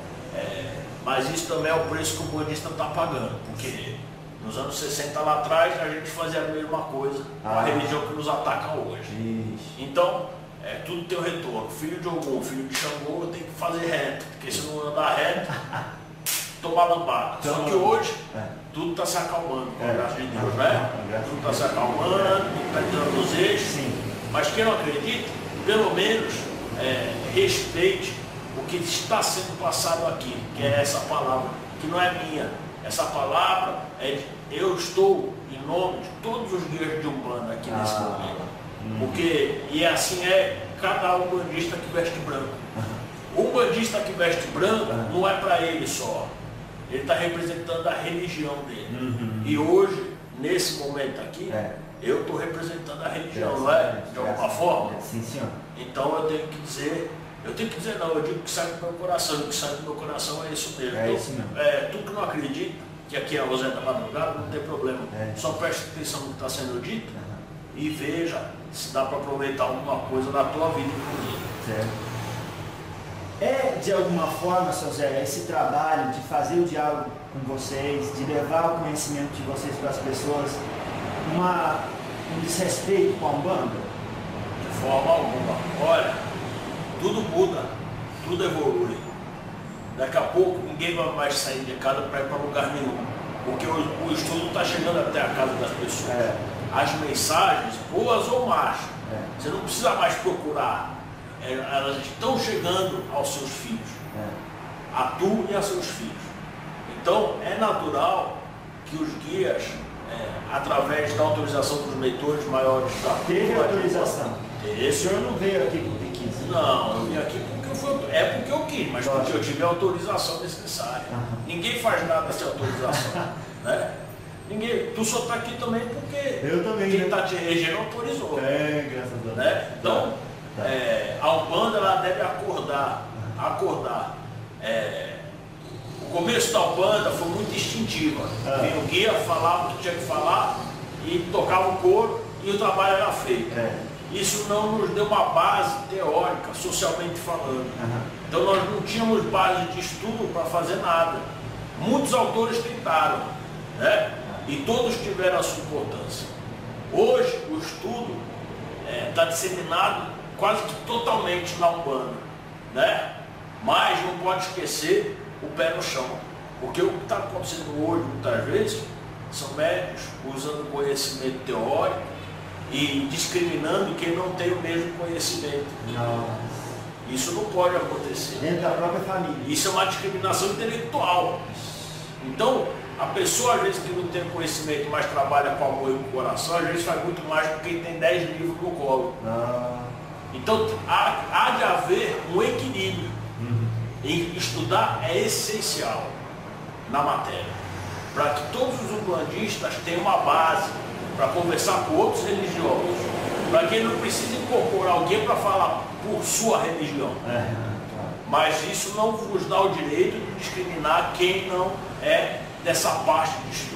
Mas isso também é o preço que o bandista está pagando. Porque nos anos 60 lá atrás a gente fazia a mesma coisa com a religião que nos ataca hoje. Então, tudo tem um retorno. Filho de Ogum, filho de Xangô, tem que fazer reto. Porque se não andar reto, tomar lambada. Só que hoje tudo está se acalmando, com a graça de Deus, né? Tudo está se acalmando, tudo está entrando nos eixos. Mas quem não acredita, pelo menos respeite o que está sendo passado aqui, que é essa palavra, que não é minha. Essa palavra eu estou em nome de todos os guias de Umbanda aqui nesse momento. Porque, e assim cada umbandista que veste branco. O umbandista que veste branco não é para ele só. Ele está representando a religião dele. E hoje, nesse momento aqui, eu estou representando a religião, não é? De alguma forma? Sim, senhor. Então eu tenho que dizer não, eu digo que sai do meu coração, e o que sai do meu coração é isso mesmo. Isso mesmo. Tu que não acredita, que aqui é o Zé da Madrugada, não tem problema. Só preste atenção no que está sendo dito e veja se dá para aproveitar alguma coisa da tua vida, inclusive. De alguma forma, seu Zé, esse trabalho de fazer o diálogo com vocês, de levar o conhecimento de vocês para as pessoas, um desrespeito com a Umbanda? De forma alguma. Olha, tudo muda, tudo evolui. Daqui a pouco ninguém vai mais sair de casa para ir para lugar nenhum, porque o estudo está chegando até a casa das pessoas. As mensagens, boas ou más, você não precisa mais procurar, elas estão chegando aos seus filhos, a tu e a seus filhos. Então é natural que os guias, através da autorização dos leitores maiores da Teve autorização? O senhor não veio aqui porque quis? Não, eu vim aqui porque eu quis, mas porque eu tive a autorização necessária. Ninguém faz nada sem autorização. Né? Tu só está aqui também porque quem está te regendo autorizou. Graças a Deus. Né? Então, a Umbanda ela deve acordar. O começo da Umbanda foi muito instintiva. O guia falava o que tinha que falar e tocava o coro e o trabalho era feito. Isso não nos deu uma base teórica, socialmente falando. Então nós não tínhamos base de estudo para fazer nada. Muitos autores tentaram, né? E todos tiveram a sua importância. Hoje o estudo está disseminado quase que totalmente na Umbanda, né? Mas não pode esquecer o pé no chão. Porque o que está acontecendo hoje, muitas vezes, são médicos usando conhecimento teórico e discriminando quem não tem o mesmo conhecimento. Isso não pode acontecer. Dentro da própria família. Isso é uma discriminação intelectual. Então, a pessoa, às vezes, que não tem conhecimento, mas trabalha com amor e com coração, às vezes faz muito mais do que quem tem 10 livros no colo. Então, há de haver um equilíbrio. E estudar é essencial na matéria, para que todos os umbandistas tenham uma base para conversar com outros religiosos, para que ele não precise incorporar alguém para falar por sua religião. Mas isso não vos dá o direito de discriminar quem não é dessa parte de estudo,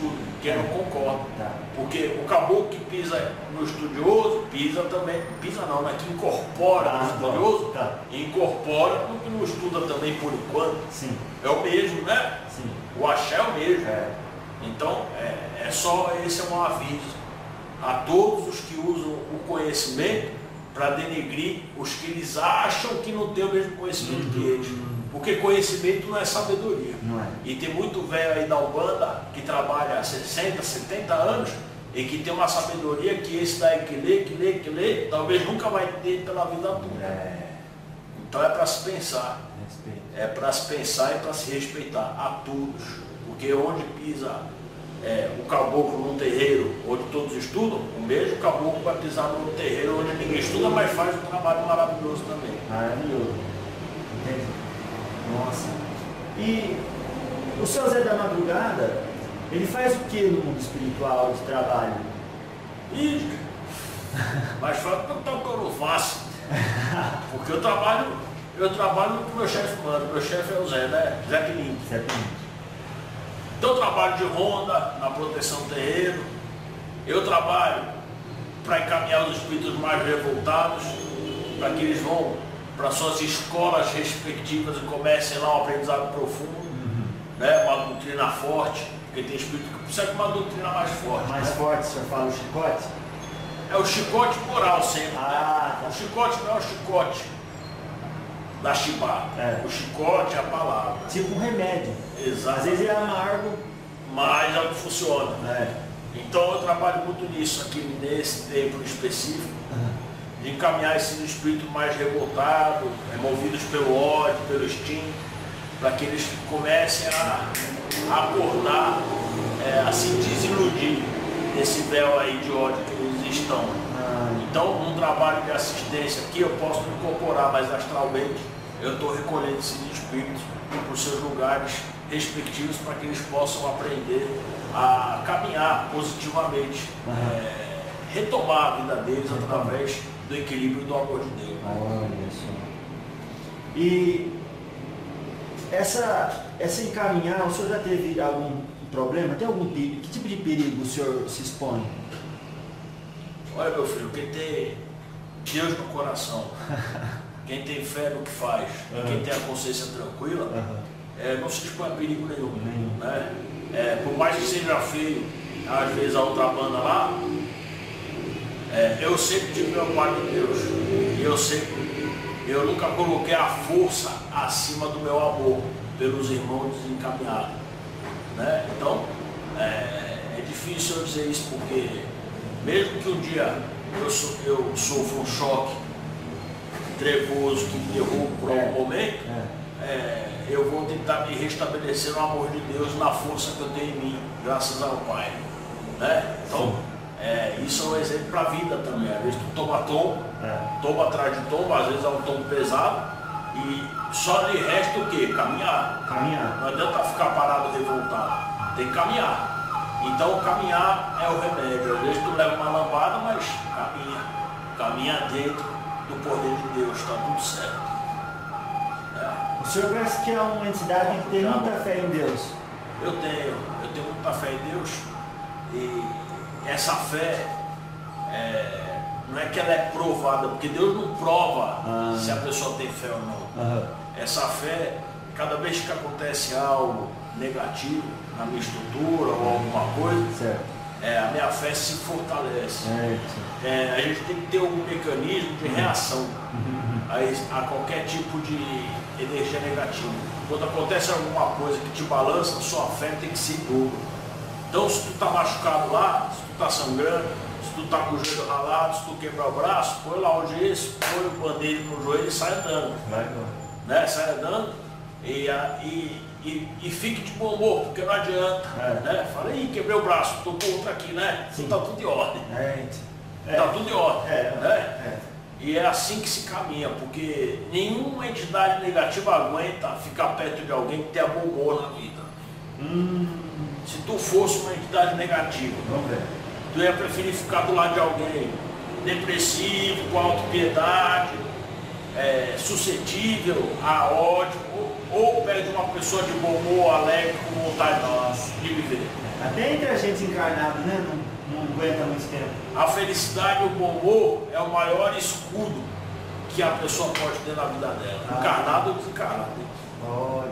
quem não concorda. Tá. Porque o caboclo que pisa no estudioso, pisa também, pisa não, né? Que incorpora no estudioso, incorpora no que não estuda também por enquanto. Sim. É o mesmo, né? Sim. O axé é o mesmo. É. Então, é só esse é um aviso a todos os que usam o conhecimento para denegrir os que eles acham que não têm o mesmo conhecimento que eles. Porque conhecimento não é sabedoria. Não é. E tem muito velho aí da Umbanda que trabalha há 60, 70 anos e que tem uma sabedoria que esse daí que lê, talvez nunca vai ter pela vida toda. Então é para se pensar. Respeito. É para se pensar e para se respeitar a todos. Porque onde pisa o caboclo num terreiro onde todos estudam, o mesmo caboclo vai pisar num terreiro onde ninguém estuda, mas faz um trabalho maravilhoso também. Maravilhoso. Entendi. Nossa. E o seu Zé da Madrugada, ele faz o que no mundo espiritual de trabalho? Mas fala que eu não faço. Porque eu trabalho no que o meu chefe manda. Meu chefe é o Zé, né? Zé Pilinque. Então eu trabalho de ronda na proteção do terreiro. Eu trabalho para encaminhar os espíritos mais revoltados, para que eles vão para suas escolas respectivas e comecem lá um aprendizado profundo, né? Uma doutrina forte, porque tem espírito que precisa de uma doutrina mais forte. Mais forte, o senhor fala o chicote? É o chicote moral sempre. Tá. O chicote não é o chicote da chibata. O chicote é a palavra. Tipo um remédio. Exato. Às vezes ele é amargo, mas é o que funciona. Então eu trabalho muito nisso aqui nesse tempo específico, de encaminhar esses espíritos mais revoltados, movidos pelo ódio, pelo instinto, para que eles comecem a acordar, a se desiludir desse véu aí de ódio que eles estão. Então, num trabalho de assistência aqui, eu posso me incorporar, mas astralmente eu estou recolhendo esses espíritos para os seus lugares respectivos para que eles possam aprender a caminhar positivamente, retomar a vida deles através do equilíbrio e do amor de Deus. Olha só. E essa encaminhar, o senhor já teve algum problema? Tem algum perigo? Que tipo de perigo o senhor se expõe? Olha, meu filho, quem tem Deus no coração, quem tem fé no que faz, quem tem a consciência tranquila, não se expõe a perigo nenhum. Né? Por mais que seja feio, às vezes a outra banda lá, eu sempre tive meu pai de Deus. E eu nunca coloquei a força acima do meu amor pelos irmãos desencaminhados. Né? Então, é difícil eu dizer isso, porque mesmo que um dia eu sofra um choque trevoso que me derruba por algum momento, eu vou tentar me restabelecer no amor de Deus, na força que eu tenho em mim, graças ao Pai. Né? Então, isso é um exemplo para a vida também. Às vezes tu toma tombo, tomba atrás de tombo, às vezes é um tombo pesado, e só lhe resta o quê? Caminhar. Não adianta ficar parado revoltado, tem que caminhar. Então caminhar é o remédio. Às vezes tu leva uma lambada, mas caminha dentro do poder de Deus, está tudo certo. O senhor parece que é uma entidade que tem muita fé em Deus. Eu tenho muita fé em Deus, e essa fé não é que ela é provada, porque Deus não prova se a pessoa tem fé ou não. Essa fé, cada vez que acontece algo negativo na minha estrutura ou alguma coisa, a minha fé se fortalece. A gente tem que ter um mecanismo de reação a qualquer tipo de energia negativa. Quando acontece alguma coisa que te balança, sua fé tem que ser em dobro. Então, se tu está machucado lá, se tu está sangrando, se tu está com o joelho ralado, se tu quebrar o braço, põe lá o gesso, põe o bandeiro no joelho e sai andando. Né? Sai andando e fique de bom humor, porque não adianta. Né? Fala, ih, quebrei o braço, tô com outro aqui, né? Então tá tudo em ordem. Tá tudo em ordem. Né? E é assim que se caminha, porque nenhuma entidade negativa aguenta ficar perto de alguém que tenha bom humor na vida. Se tu fosse uma entidade negativa, tu ia preferir ficar do lado de alguém depressivo, com autopiedade, suscetível a ódio, ou perto de uma pessoa de bom humor, alegre, com vontade de viver. Até entre a gente encarnado, né? Não aguenta muito tempo. A felicidade e o bom humor é o maior escudo que a pessoa pode ter na vida dela. Encarnado ou desencarnado. Olha.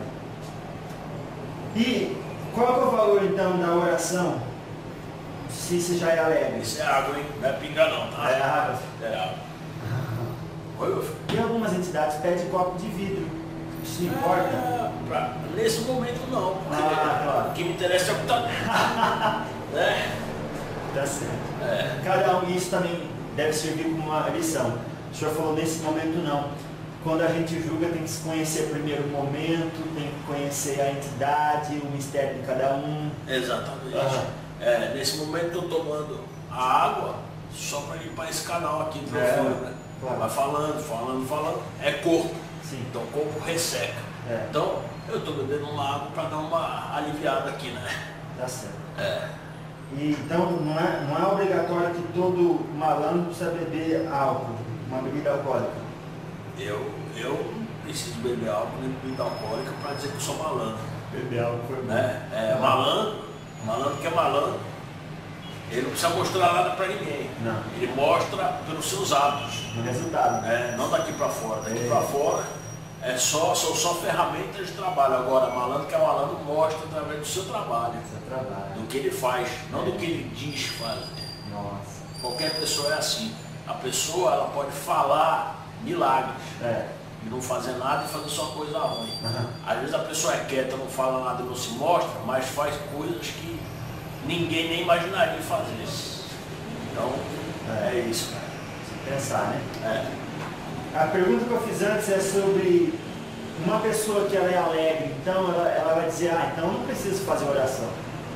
E qual é o valor então da oração? Se você já é alegre. Isso é água, hein? Não é pinga não, tá? É água. É água. Oi, meu filho? E algumas entidades pedem copo de vidro. Isso importa? Nesse momento não. Claro. O que me interessa é o que está dentro. Né? Tá certo. Cada um, isso também deve servir como uma lição. O senhor falou nesse momento não. Quando a gente julga, tem que se conhecer primeiro o momento, tem que conhecer a entidade, o mistério de cada um. Exatamente. Nesse momento eu estou tomando a água só para limpar esse canal aqui do meu fio, né? Claro. Vai falando, é corpo. Sim. Então o corpo resseca. Então eu estou bebendo uma água para dar uma aliviada aqui, né? Tá certo. E, então não é obrigatório que todo malandro precisa beber álcool, uma bebida alcoólica. Eu não preciso beber álcool nem bebida alcoólica para dizer que eu sou malandro. Beber álcool foi né? Malandro que é malandro, ele não precisa mostrar nada para ninguém. Não. Ele mostra pelos seus atos. No resultado. Não daqui para fora. Daqui para fora são só ferramentas de trabalho. Agora, malandro que é malandro mostra através do seu trabalho. Do que ele faz, não do que ele diz fazer. Nossa. Qualquer pessoa é assim. A pessoa ela pode falar milagres. E não fazer nada e fazer só coisa ruim. Às vezes a pessoa é quieta, não fala nada, não se mostra, mas faz coisas que ninguém nem imaginaria fazer. Então, é isso, cara. Se pensar, né? A pergunta que eu fiz antes é sobre uma pessoa que ela é alegre, então ela vai dizer, então eu não preciso fazer oração.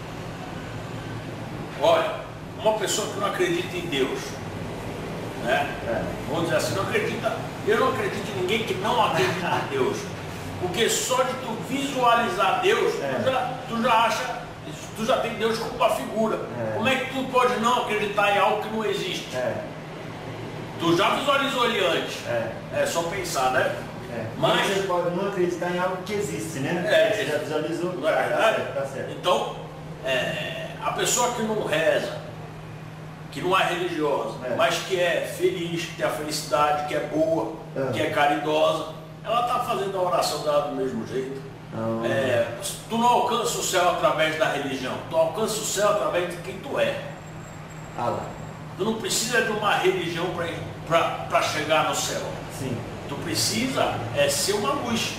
Olha, uma pessoa que não acredita em Deus, né? Vamos dizer assim, eu não acredito em ninguém que não acredita em Deus. Porque só de tu visualizar Deus, tu já tem Deus como uma figura. Como é que tu pode não acreditar em algo que não existe? Tu já visualizou ele antes. É só pensar, né? Mas você pode não acreditar em algo que existe, né? Você já visualizou. Não é verdade? Tá certo. Então, a pessoa que não reza, que não é religiosa, mas que é feliz, que tem a felicidade, que é boa, que é caridosa, ela está fazendo a oração dela do mesmo jeito. Tu não alcança o céu através da religião, tu alcança o céu através de quem tu é. Tu não precisa de uma religião para chegar no céu. Sim. Tu precisa ser uma luz.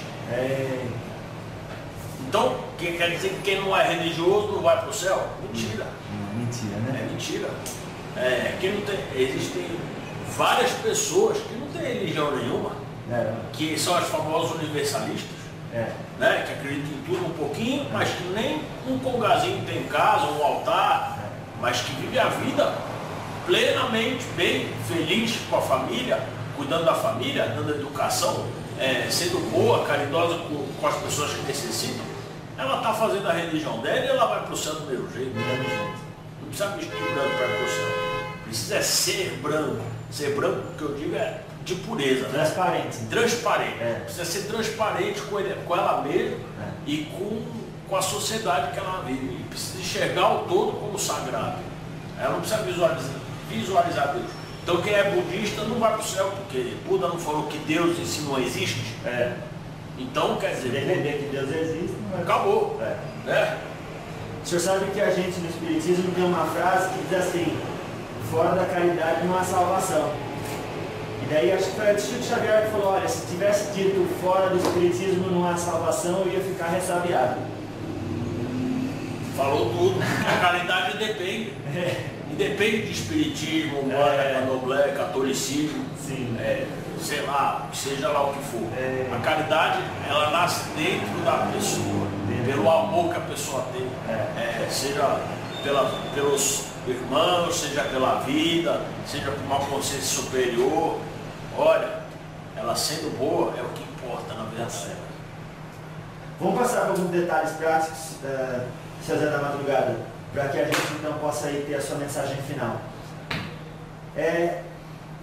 Então, quer dizer que quem não é religioso não vai para o céu? Mentira. Mentira, né? É mentira. Existem várias pessoas que não têm religião nenhuma, que são as famosas universalistas, né? Que acreditam em tudo um pouquinho, mas que nem um congazinho tem em casa, um altar, mas que vive a vida plenamente bem, feliz com a família, cuidando da família, dando educação, sendo boa, caridosa com as pessoas que necessitam. Ela está fazendo a religião dela e ela vai para o céu do mesmo jeito. Não precisa vestir branco para ir para o céu. Precisa ser branco. Ser branco, que eu digo, é de pureza. Transparente. Né? Transparente. Precisa ser transparente com ela mesma e com a sociedade que ela vive. E precisa enxergar o todo como sagrado. Ela não precisa visualizar Deus. Então quem é budista não vai para o céu, porque Buda não falou que Deus em si não existe. Então, quer dizer, defender que Deus existe, não acabou. O senhor sabe que a gente no Espiritismo tem uma frase que diz assim: fora da caridade não há salvação. E daí acho que foi o Chico Xavier que falou: olha, se tivesse dito fora do Espiritismo não há salvação, eu ia ficar ressabiado. Falou tudo. A caridade depende. E depende de Espiritismo, Candomblé, catolicismo. Sim. Sei lá, seja lá o que for. A caridade, ela nasce dentro da pessoa, pelo amor que a pessoa tem, seja pelos irmãos, seja pela vida, seja por uma consciência superior. Olha, ela sendo boa é o que importa na verdade. Vamos passar por alguns detalhes práticos, seu Zé da Madrugada, para que a gente então possa aí ter a sua mensagem final.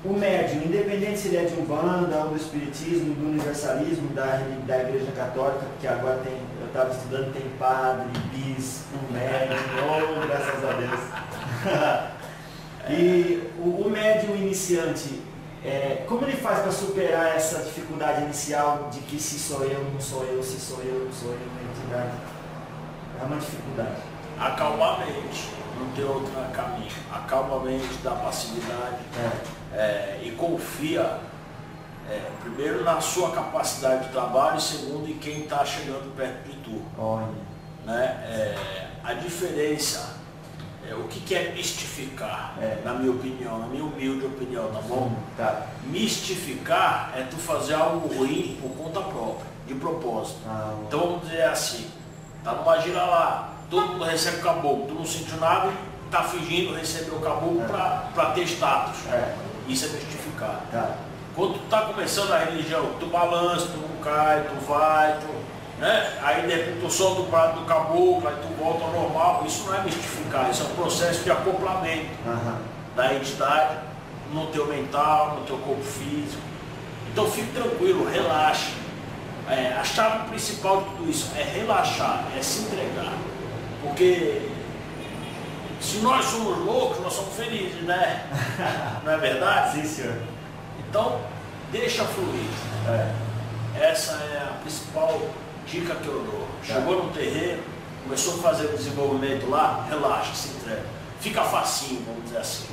o médium, independente se ele é de Umbanda, ou do Espiritismo, do Universalismo, da Igreja Católica, que agora tem, eu estava estudando, tem padre, bispo, médium, oh, graças a Deus. E o médium iniciante, como ele faz para superar essa dificuldade inicial de que se sou eu, não sou eu, se sou eu, não sou eu, uma entidade? É uma dificuldade. Acalmar a mente, não tem outro caminho. Acalma a mente, dá passividade e confia, primeiro, na sua capacidade de trabalho e segundo, em quem está chegando perto de tu. Olha. Né? A diferença, o que é mistificar, na minha opinião, na minha humilde opinião, tá bom? Tá. Mistificar é tu fazer algo ruim por conta própria, de propósito. Então vamos dizer assim, tá numa gira lá, todo mundo recebe o caboclo, tu não sentiu nada, tá fingindo receber o caboclo para ter status. Isso é mistificar. Tá. Quando tu tá começando a religião, tu balança, tu não cai, tu vai, né? Aí de repente tu solta o prato do caboclo, aí tu volta ao normal. Isso não é mistificar, isso é um processo de acoplamento da entidade no teu mental, no teu corpo físico. Então fique tranquilo, relaxe. A chave principal de tudo isso é relaxar, é se entregar. Porque se nós somos loucos, nós somos felizes, né? Não é verdade? Sim, senhor. Então, deixa fluir. Essa é a principal dica que eu dou. Chegou no terreno, começou a fazer o desenvolvimento lá, relaxa, se entrega. Fica facinho, vamos dizer assim.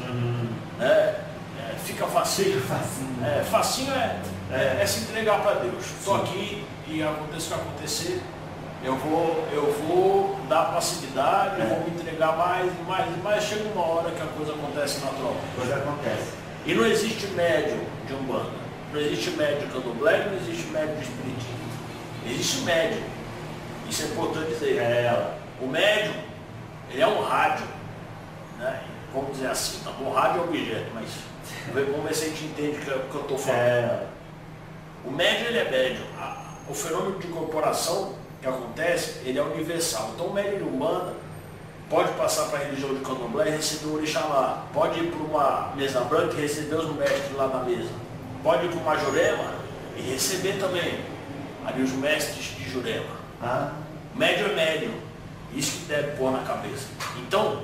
Fica facinho. Facinho é se entregar para Deus. Estou aqui e aconteça o que acontecer, eu vou dar passividade, eu vou me entregar mais e mais e mais. Chega uma hora que a coisa acontece naturalmente. Coisa acontece. E não existe médium de Umbanda, não existe médium de Candomblé, não existe médium de Espiritismo. Existe médium. Isso é importante dizer. O médium, ele é um rádio, né? Vamos dizer assim, tá bom? Rádio é objeto, mas vamos ver se a gente entende o que eu estou falando. O médium, ele é médium. O fenômeno de incorporação que acontece, ele é universal. Então o médium de Umbanda pode passar para a religião de Candomblé e receber o orixá lá. Pode ir para uma mesa branca e receber os mestres lá na mesa. Pode ir para uma Jurema e receber também ali os mestres de Jurema. Médium é médium. Isso que deve pôr na cabeça. Então,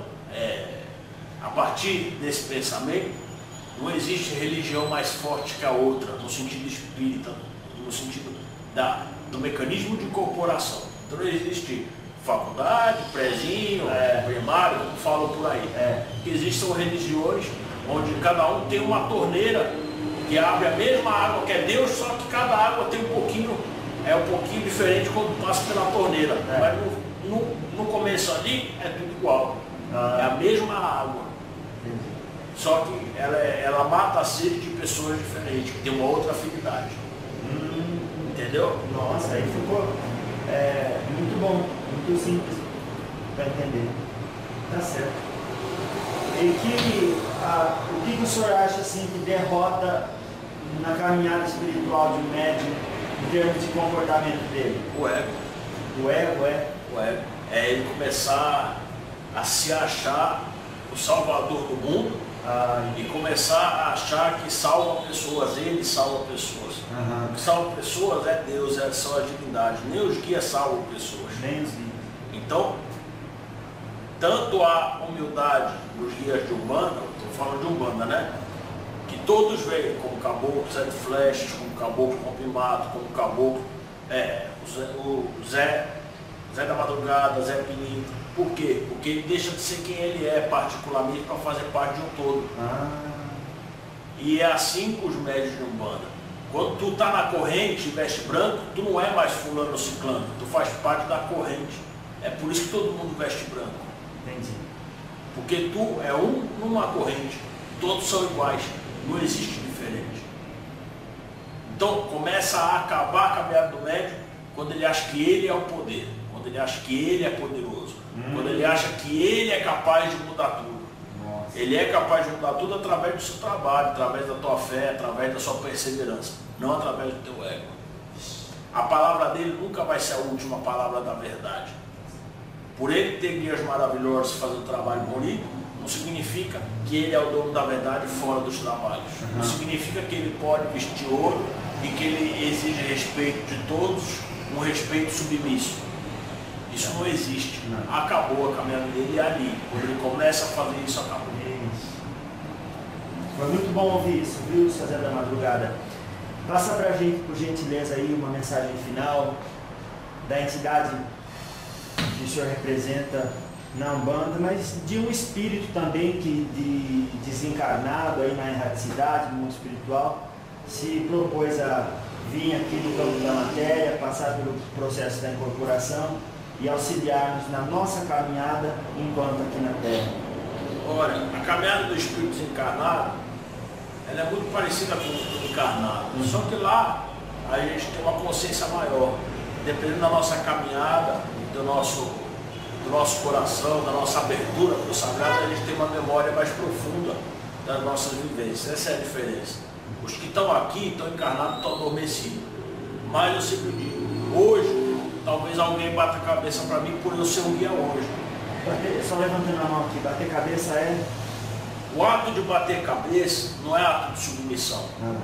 a partir desse pensamento, não existe religião mais forte que a outra, no sentido espírita, no sentido do mecanismo de incorporação. Então não existe faculdade, prezinho, primário, como falam por aí. O que existem são religiões onde cada um tem uma torneira que abre a mesma água que é Deus, só que cada água tem um pouquinho diferente quando passa pela torneira. Mas no começo ali é tudo igual. É a mesma água. Só que ela mata a sede de pessoas diferentes, que tem uma outra afinidade. Entendeu? Nossa, aí ficou muito bom, muito simples para entender. Tá certo. E o que o senhor acha assim que derrota na caminhada espiritual de um médium em termos de comportamento dele? O ego. O ego O ego. É ele começar a se achar o salvador do mundo e começar a achar que salva pessoas, ele salva pessoas. O que salva pessoas é Deus, são as divindades. Nem os guias salvam pessoas. Nem os guias. Então, tanto a humildade dos guias de Umbanda, estou falando de Umbanda, né? Que todos veem como caboclo, Zé de Flechas, como caboclo Rompimato, como caboclo, o Zé da Madrugada, Zé Pinito. Por quê? Porque ele deixa de ser quem ele é particularmente para fazer parte de um todo. E é assim com os médios de Umbanda. Quando tu tá na corrente e veste branco, tu não é mais fulano ou ciclano, tu faz parte da corrente. É por isso que todo mundo veste branco. Entendi. Porque tu é um numa corrente, todos são iguais, não existe diferente. Então começa a acabar a caminhada do médium quando ele acha que ele é o poder, quando ele acha que ele é poderoso, quando ele acha que ele é capaz de mudar tudo. Nossa. Ele é capaz de mudar tudo através do seu trabalho, através da tua fé, através da sua perseverança, não através do teu ego. A palavra dele nunca vai ser a última palavra da verdade. Por ele ter guias maravilhosos fazendo trabalho bonito, não significa que ele é o dono da verdade fora dos trabalhos. Não significa que ele pode vestir ouro e que ele exige respeito de todos, um respeito submisso. Isso não existe. Acabou a caminhada dele ali. Quando ele começa a fazer isso, acabou. Foi muito bom ouvir isso, viu, Seu Zé da Madrugada? Passa pra gente, por gentileza, aí uma mensagem final da entidade que o senhor representa na Umbanda, mas de um espírito também que desencarnado aí na erraticidade, no mundo espiritual, se propôs a vir aqui do campo da matéria, passar pelo processo da incorporação e auxiliar-nos na nossa caminhada enquanto aqui na Terra. Olha, a caminhada do espírito desencarnado, ela é muito parecida com o encarnado, só que lá a gente tem uma consciência maior, dependendo da nossa caminhada, do nosso coração, da nossa abertura para o sagrado, a gente tem uma memória mais profunda das nossas vivências. Essa é a diferença. Os que estão aqui, estão encarnados, estão adormecidos. Mas eu sempre digo, hoje, talvez alguém bata a cabeça para mim por eu ser um guia hoje. Só levantando a mão aqui, bater cabeça é... O ato de bater cabeça não é ato de submissão.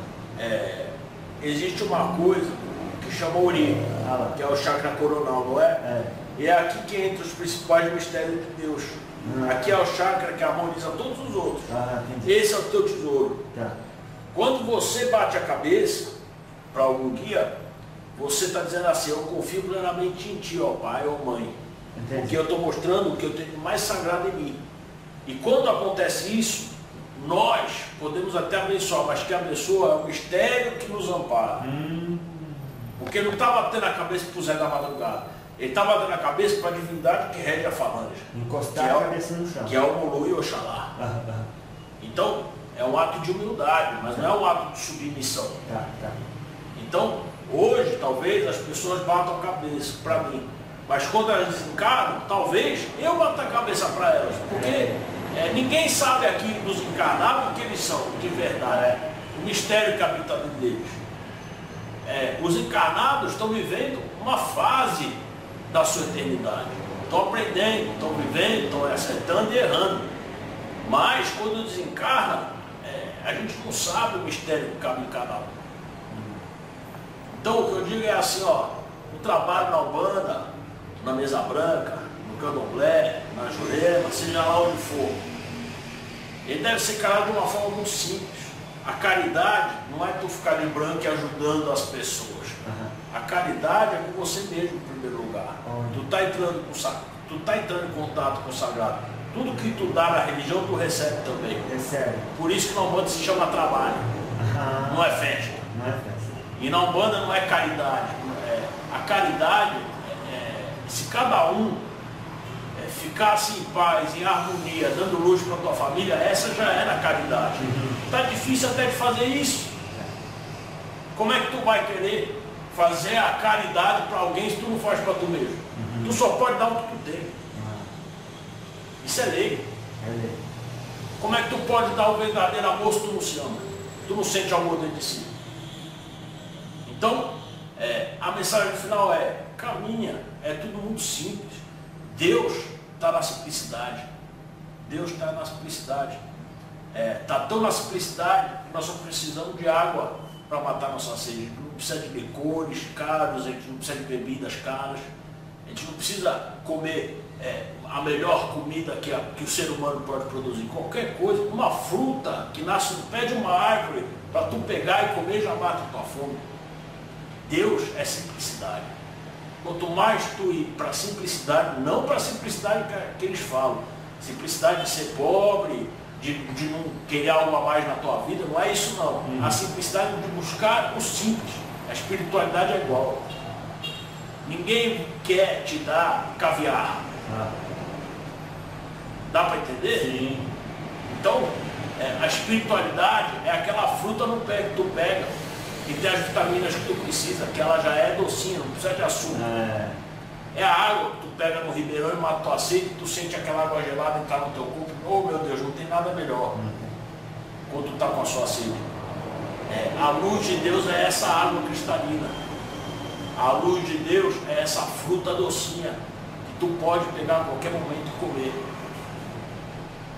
Existe uma coisa que chama urina, que é o chakra coronal, não é? E é aqui que entra os principais mistérios de Deus. Aqui é o chakra que harmoniza todos os outros. Esse é o teu tesouro. Quando você bate a cabeça para algum guia, você está dizendo assim, eu confio plenamente em ti, ó pai ou mãe. Porque eu estou mostrando o que eu tenho de mais sagrado em mim. E quando acontece isso, nós podemos até abençoar, mas quem abençoa é o mistério que nos ampara. Porque não está batendo a cabeça para o Zé da Madrugada. Ele está batendo a cabeça para a divindade que rege a falange. Encostar a cabeça no chão. Que é o Mulu e Oxalá. Então, é um ato de humildade, mas não é um ato de submissão. Então, hoje, talvez as pessoas batam a cabeça para mim. Mas quando elas desencarnam, talvez eu bata a cabeça para elas. Porque ninguém sabe aqui dos encarnados o que eles são, de verdade. O mistério que habita dentro deles. Os encarnados estão vivendo uma fase da sua eternidade. Estão aprendendo, estão vivendo, estão acertando e errando. Mas quando desencarna, a gente não sabe o mistério que cabe em cada um. Então o que eu digo é assim, ó, o trabalho na Umbanda, na Mesa Branca, no Candomblé, na Jurema, seja lá onde for, ele deve ser encarado de uma forma muito simples. A caridade não é tu ficar em branco e ajudando as pessoas. A caridade é com você mesmo, em primeiro lugar. Tu está entrando em contato com o sagrado. Tudo que tu dá na religião, tu recebe também. Por isso que na Umbanda se chama trabalho. Não é festa. E na Umbanda não é caridade. A caridade, se cada um ficasse em paz, em harmonia, dando luz para a tua família, essa já era a caridade. Está difícil até de fazer isso. Como é que tu vai querer fazer a caridade para alguém se tu não faz para tu mesmo? Tu só pode dar o que tu tem. Isso é lei. Como é que tu pode dar o verdadeiro amor se tu não se ama? Tu não sente amor dentro de si. Então, a mensagem final é, caminha, é tudo muito simples. Deus está na simplicidade. Deus está na simplicidade. Está tão na simplicidade que nós só precisamos de água para matar nossa sede. A gente não precisa de licores caros, a gente não precisa de bebidas caras, a gente não precisa comer a melhor comida que o ser humano pode produzir. Qualquer coisa, uma fruta que nasce no pé de uma árvore, para tu pegar e comer já mata a tua fome. Deus é simplicidade. Quanto mais tu ir para a simplicidade, não para a simplicidade que eles falam, simplicidade de ser pobre, de não querer algo a mais na tua vida, não é isso não. A simplicidade de buscar o simples. A espiritualidade é igual. Ninguém quer te dar caviar. Dá para entender? Sim. Então, a espiritualidade é aquela fruta no pé que tu pega e tem as vitaminas que tu precisa, que ela já é docinha, não precisa de açúcar. É a água que tu pega no ribeirão e mata tua sede, tu sente aquela água gelada entrar no teu corpo. Oh meu Deus, não tem nada melhor quando tu tá com a sua sede. A luz de Deus é essa água cristalina. A luz de Deus é essa fruta docinha que tu pode pegar a qualquer momento e comer.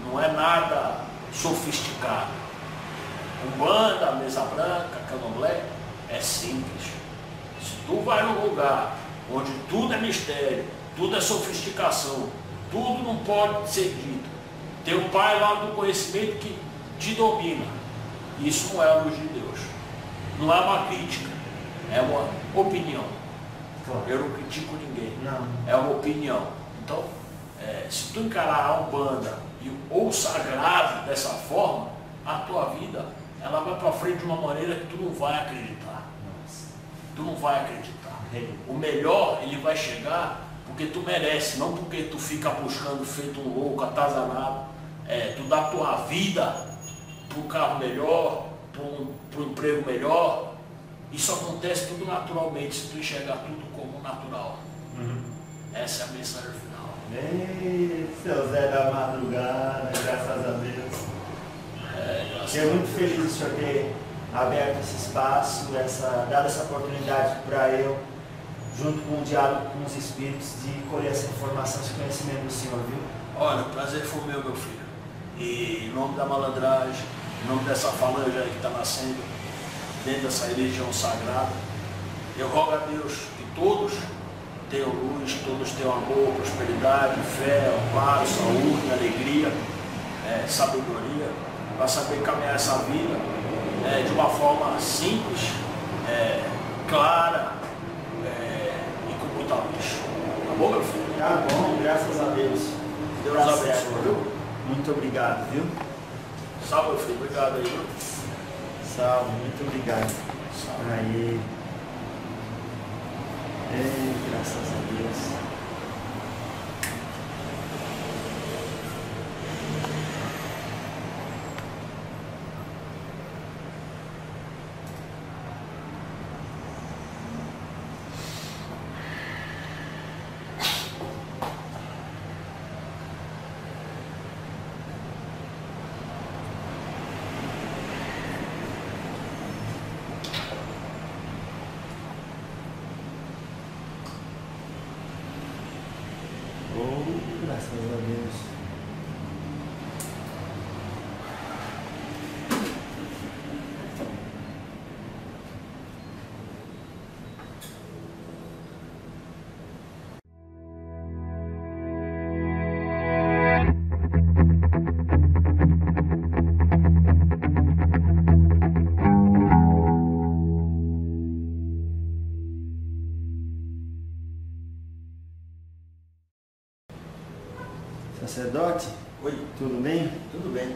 não é nada sofisticado. Umbanda, mesa branca, candomblé, é simples. Se tu vai num lugar onde tudo é mistério, tudo é sofisticação, tudo não pode ser dito, tem um pai lá do conhecimento que te domina. Isso não é a luz de Deus. Não é uma crítica, é uma opinião. Claro. Eu não critico ninguém. Não. É uma opinião. Então, se tu encarar a Umbanda ou o sagrado dessa forma, a tua vida ela vai para frente de uma maneira que tu não vai acreditar. Nossa. Tu não vai acreditar. O melhor ele vai chegar porque tu merece, não porque tu fica buscando feito um louco, atazanado. Tu dá tua vida para um carro melhor, para um emprego melhor. Isso acontece tudo naturalmente, se tu enxergar tudo como natural. Essa é a mensagem final. Ei, seu Zé da Madrugada, graças a Deus. Fiquei muito feliz de senhor ter aberto esse espaço, dado essa oportunidade para eu, junto com o diálogo com os espíritos, de colher essa informação, esse conhecimento do senhor, viu? Olha, o prazer foi meu filho. E em nome da malandragem, em nome dessa falange aí que está nascendo, dentro dessa religião sagrada, eu rogo a Deus que todos tenham luz, todos tenham amor, prosperidade, fé, amparo, saúde, alegria, sabedoria, para saber caminhar essa vida de uma forma simples, clara e com muita luz. Tá bom, meu filho? Tá bom, graças a Deus. Deus Tá abençoe, certo, viu? Muito obrigado, viu? Salve, meu filho. Obrigado aí, viu? Salve, muito obrigado. Salve. Aí. Graças a Deus. Graças a Deus. Sacerdote? Oi. Tudo bem? Tudo bem.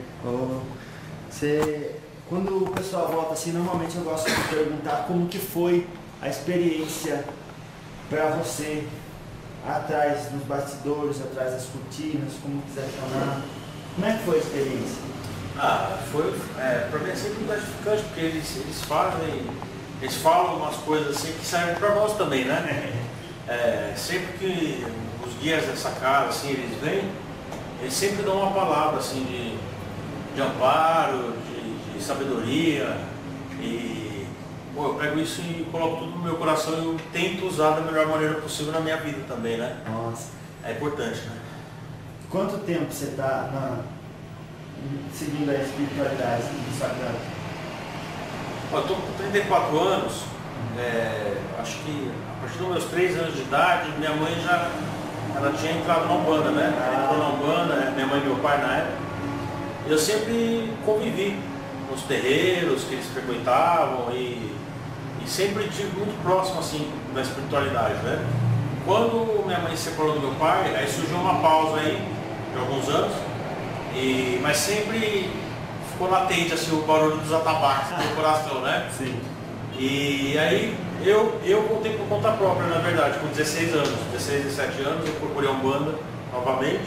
Quando o pessoal volta assim, normalmente eu gosto de perguntar como que foi a experiência para você atrás dos bastidores, atrás das cortinas, como quiser chamar. Como é que foi a experiência? Para mim é sempre gratificante, porque eles falam umas coisas assim que servem para nós também, né? Sempre que os guias dessa casa, assim, eles vêm, eles sempre dão uma palavra assim de amparo, de sabedoria, e eu pego isso e coloco tudo no meu coração e eu tento usar da melhor maneira possível na minha vida também, né? Nossa. É importante, né? Quanto tempo você está seguindo a espiritualidade do sagrado? Eu estou com 34 anos, acho que a partir dos meus 3 anos de idade, minha mãe ela tinha entrado na Umbanda, né? Ela entrou na Umbanda, minha mãe e meu pai na época. Eu sempre convivi nos terreiros que eles frequentavam e sempre tive muito próximo assim da espiritualidade, né? Quando minha mãe se separou do meu pai, aí surgiu uma pausa aí de alguns anos, mas sempre ficou latente assim o barulho dos atabaques no meu coração, né? Sim. E aí eu voltei por conta própria, na verdade, com 16 anos, 16, 17 anos, eu procurei a Umbanda novamente.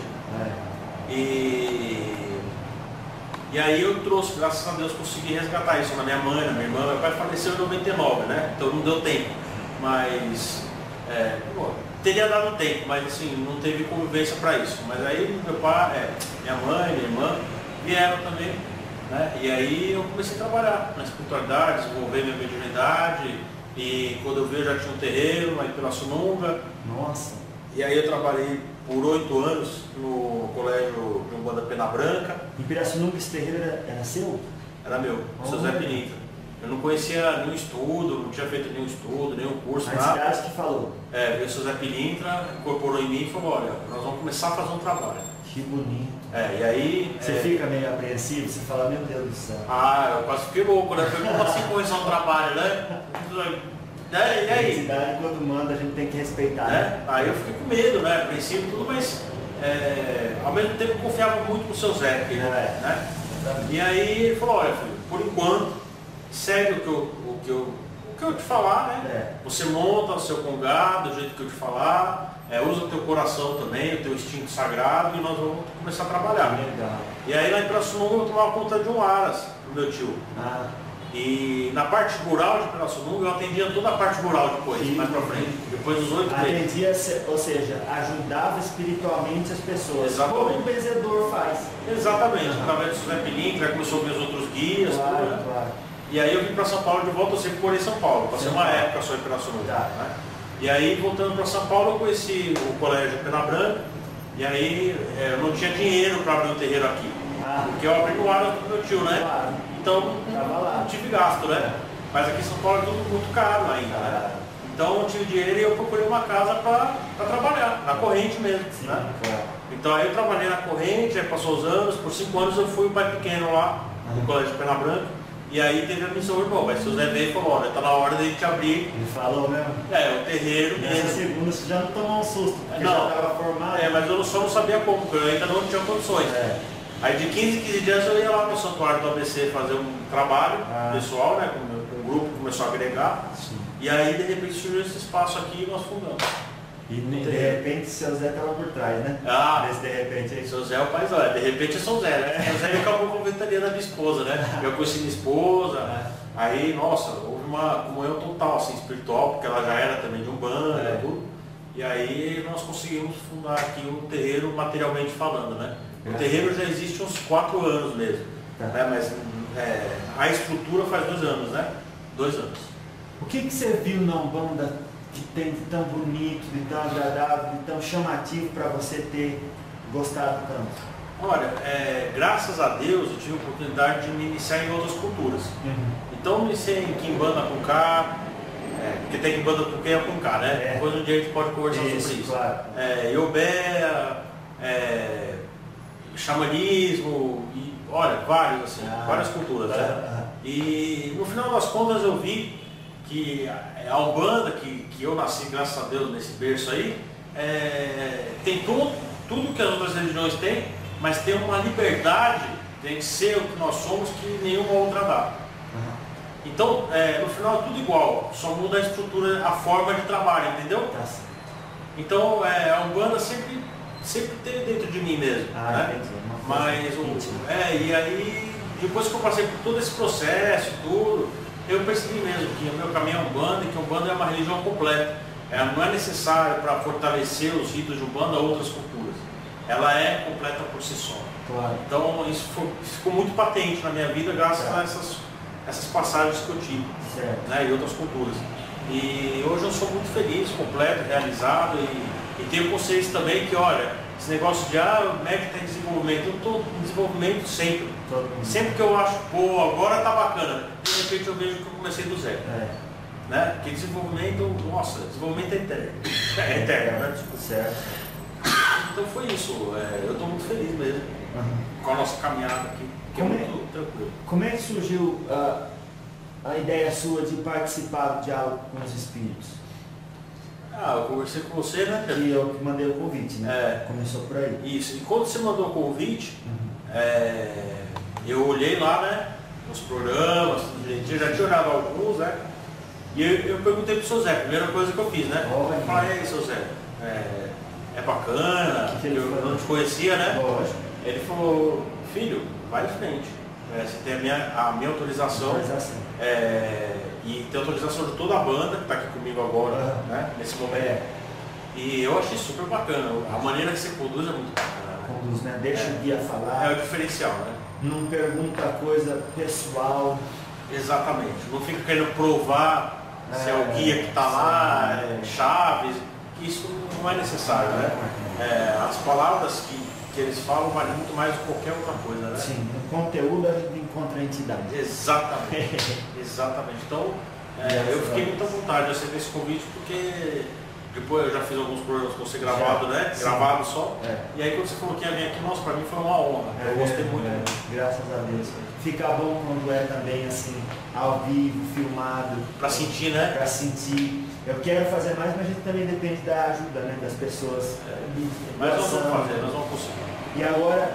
E aí eu trouxe, graças a Deus, consegui resgatar isso na minha mãe, na minha irmã. Meu pai faleceu em 99, né? Então não deu tempo. Mas teria dado tempo, mas assim, não teve convivência para isso. Mas aí meu pai, minha mãe, minha irmã vieram também, né? E aí eu comecei a trabalhar na espiritualidade, desenvolver minha mediunidade. E quando eu vi, eu já tinha um terreiro aí pela Sununga. Nossa. E aí eu trabalhei por 8 anos no colégio de Umbanda Pena Branca. Em Pirassununga esse terreiro era seu? Era meu, seu Zé Pilintra. Eu não conhecia nenhum estudo, não tinha feito nenhum estudo, nenhum curso, A nada. cidade que falou. Veio o seu Zé Pilintra, incorporou em mim e falou, olha, nós vamos começar a fazer um trabalho. Que bonito. E aí... Você fica meio apreensivo, você fala, meu Deus do céu. Eu quase fiquei louco, né? Falei, como assim começar um trabalho, né? E aí? A cidade, quando manda, a gente tem que respeitar. Né? Aí eu fiquei com medo, né? A princípio, tudo, mas ao mesmo tempo eu confiava muito no seu Zé, né? E aí ele falou, olha, filho, por enquanto, segue o que eu te falar, né? Você monta o seu congado do jeito que eu te falar, usa o teu coração também, o teu instinto sagrado, e nós vamos começar a trabalhar. Legal. E aí lá em Pirassununga eu tomava conta de um aras pro meu tio. E na parte rural de Pirassununga eu atendia toda a parte rural depois, mais pra frente, depois dos 8 meses. Atendia, ou seja, ajudava espiritualmente as pessoas. Exatamente. Como um benzedor faz. Exatamente, através do José Pilintra, começou a ver os outros guias, Claro, tudo, né? claro. E aí eu vim para São Paulo de volta, eu sempre morei em São Paulo, passei uma época só em Pirassununga. Né? E aí voltando para São Paulo eu conheci o colégio Pena Branca, e aí eu não tinha dinheiro para abrir um terreiro aqui. Porque eu abri no ar do meu tio, né? Claro. Então não tive gasto, né? Mas aqui em São Paulo é tudo muito caro ainda, né? Então eu não tive dinheiro e eu procurei uma casa para trabalhar, na corrente mesmo. Sim, né? claro. Então aí eu trabalhei na corrente, aí passou os anos, por 5 anos eu fui o pai pequeno lá, no colégio de Pena Branca. E aí teve a missão, irmão, mas o Zé veio e falou, olha, tá na hora de a gente abrir. Ele falou mesmo? O terreiro Nessa mesmo. segunda você já não tomou um susto, porque Não. já estava formado. Mas eu só não sabia como, porque eu ainda não tinha condições. Aí de 15 em 15 dias eu ia lá no santuário do ABC fazer um trabalho pessoal, né? Com o grupo começou a agregar. Sim. E aí de repente surgiu esse espaço aqui e nós fundamos. E de repente seu Zé estava por trás, né? Desse de repente aí. Seu Zé é o paizão, de repente é São Zé, né? Seu Zé acabou com a ventania da minha esposa, né? Eu conheci minha esposa, aí, nossa, houve uma comunhão total, assim, espiritual, porque ela já era também de Umbanda, tudo. E aí nós conseguimos fundar aqui um terreiro materialmente falando, né? O terreiro já existe uns 4 anos mesmo, né? Mas a estrutura faz 2 anos, né? 2 anos. O que você viu na Umbanda que tem de tão bonito, de tão agradável, de tão chamativo para você ter gostado tanto? Olha, graças a Deus eu tive a oportunidade de me iniciar em outras culturas. Então eu me iniciei em Quimbanda com K, porque tem Quimbanda com K e com K, né? Depois um dia a gente pode conversar sobre isso. Claro. Iobé, xamanismo, e olha, vários assim, várias culturas. Né? E no final das contas eu vi que a Umbanda, que eu nasci, graças a Deus, nesse berço aí, tem tudo que as outras religiões têm, mas tem uma liberdade de a gente ser o que nós somos que nenhuma outra dá. Então, no final é tudo igual, só muda a estrutura, a forma de trabalho, entendeu? Então, a Umbanda sempre teve dentro de mim mesmo. Né? Mas, e aí, depois que eu passei por todo esse processo e tudo, eu percebi mesmo que o meu caminho é Umbanda e que Umbanda é uma religião completa. Ela não é necessário para fortalecer os ritos de Umbanda outras culturas. Ela é completa por si só. Claro. Então isso ficou muito patente na minha vida graças a essas passagens que eu tive, né, e outras culturas. E hoje eu sou muito feliz, completo, realizado e tenho consciência também que, olha, esse negócio de o médico está em desenvolvimento, eu estou em desenvolvimento sempre. Sempre que eu acho, agora tá bacana, de repente eu vejo que eu comecei do zero. Né? Porque desenvolvimento, nossa, desenvolvimento é eterno. É eterno, né? Desculpa. Certo. Então foi isso, eu estou muito feliz mesmo com a nossa caminhada aqui, que é muito tranquilo. Como é que surgiu a ideia sua de participar do diálogo com os espíritos? Eu conversei com você, né? E eu que mandei o convite, né? Começou por aí. Isso, e quando você mandou o convite, eu olhei lá, né? Os programas, tudo direitinho, já tinha olhado alguns, né? E eu perguntei pro seu Zé, a primeira coisa que eu fiz, né? Eu falei, e aí, seu Zé, é bacana, eu não te conhecia, né? Lógico. Ele falou, filho, vai de frente. Você tem a minha autorização. E tem autorização de toda a banda que está aqui comigo agora, né? Nesse momento. E eu achei super bacana. A maneira que você conduz é muito bacana. Né? Conduz, né? Deixa o guia falar. É o diferencial, né? Não pergunta coisa pessoal. Exatamente. Não fica querendo provar se é o guia que está lá, Chaves. que isso não é necessário, né? As palavras que eles falam valem muito mais do que qualquer outra coisa, né? Sim, no conteúdo a gente encontra a entidade. Exatamente, exatamente. Então, eu fiquei muito à vontade de aceitar esse convite, porque depois eu já fiz alguns programas com você gravado, né? Sim. Gravado só. E aí quando você falou que ia vir aqui, nossa, pra mim foi uma honra. Eu gostei muito. Graças a Deus. Fica bom quando é também assim, ao vivo, filmado. Pra sentir, né? Pra sentir. Eu quero fazer mais, mas a gente também depende da ajuda, né, das pessoas. Mas nós vamos fazer, nós vamos conseguir. E agora,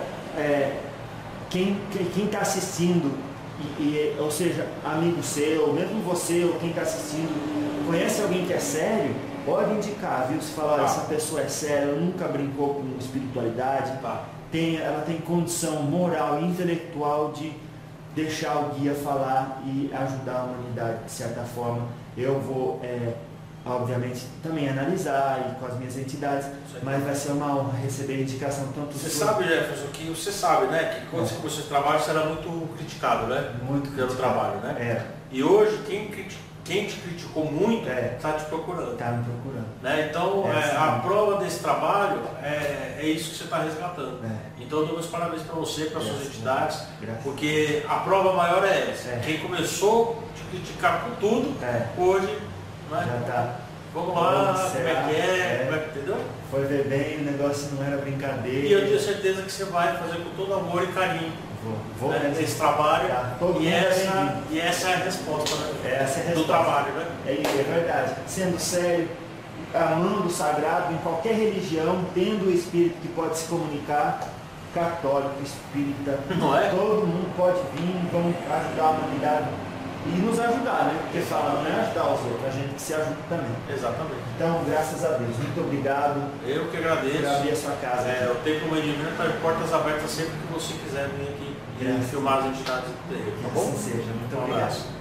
quem está assistindo, ou seja, amigo seu, mesmo você ou quem está assistindo, conhece alguém que é sério, pode indicar, viu? Se falar, essa pessoa é séria, nunca brincou com espiritualidade, ela tem condição moral e intelectual de deixar o guia falar e ajudar a humanidade de certa forma. Eu vou, obviamente, também analisar e com as minhas entidades, mas vai ser uma honra receber a indicação tanto Você sabe, Jefferson, que você sabe, né, que quando você começou esse trabalho você era muito criticado, né? Muito pelo trabalho, né? E hoje quem te criticou muito está te procurando. Está me procurando. Né? Então, a prova desse trabalho é isso que você está resgatando. Então, eu dou meus parabéns para você, para suas entidades, porque a prova maior é essa. Quem começou a te criticar por tudo, hoje, né? Já está. Vamos lá, como é que é, entendeu? Foi ver bem, o negócio não era brincadeira. E eu tenho certeza que você vai fazer com todo amor e carinho. Vou esse trabalho. E essa é a resposta, né? Essa é a resposta do trabalho, né? É verdade. Sendo sério, amando o sagrado, em qualquer religião, tendo o espírito que pode se comunicar, católico, espírita, não é? Todo mundo pode vir, vamos ajudar a humanidade e nos ajudar, né? Porque fala, não é ajudar os outros, a gente que se ajuda também. Exatamente. Então, graças a Deus, muito obrigado. Eu que agradeço. Por abrir a sua casa. O Templo Mãe Divina está de portas abertas sempre que você quiser vir aqui e filmar as entidades do terreiro, tá bom? Assim seja, muito obrigado.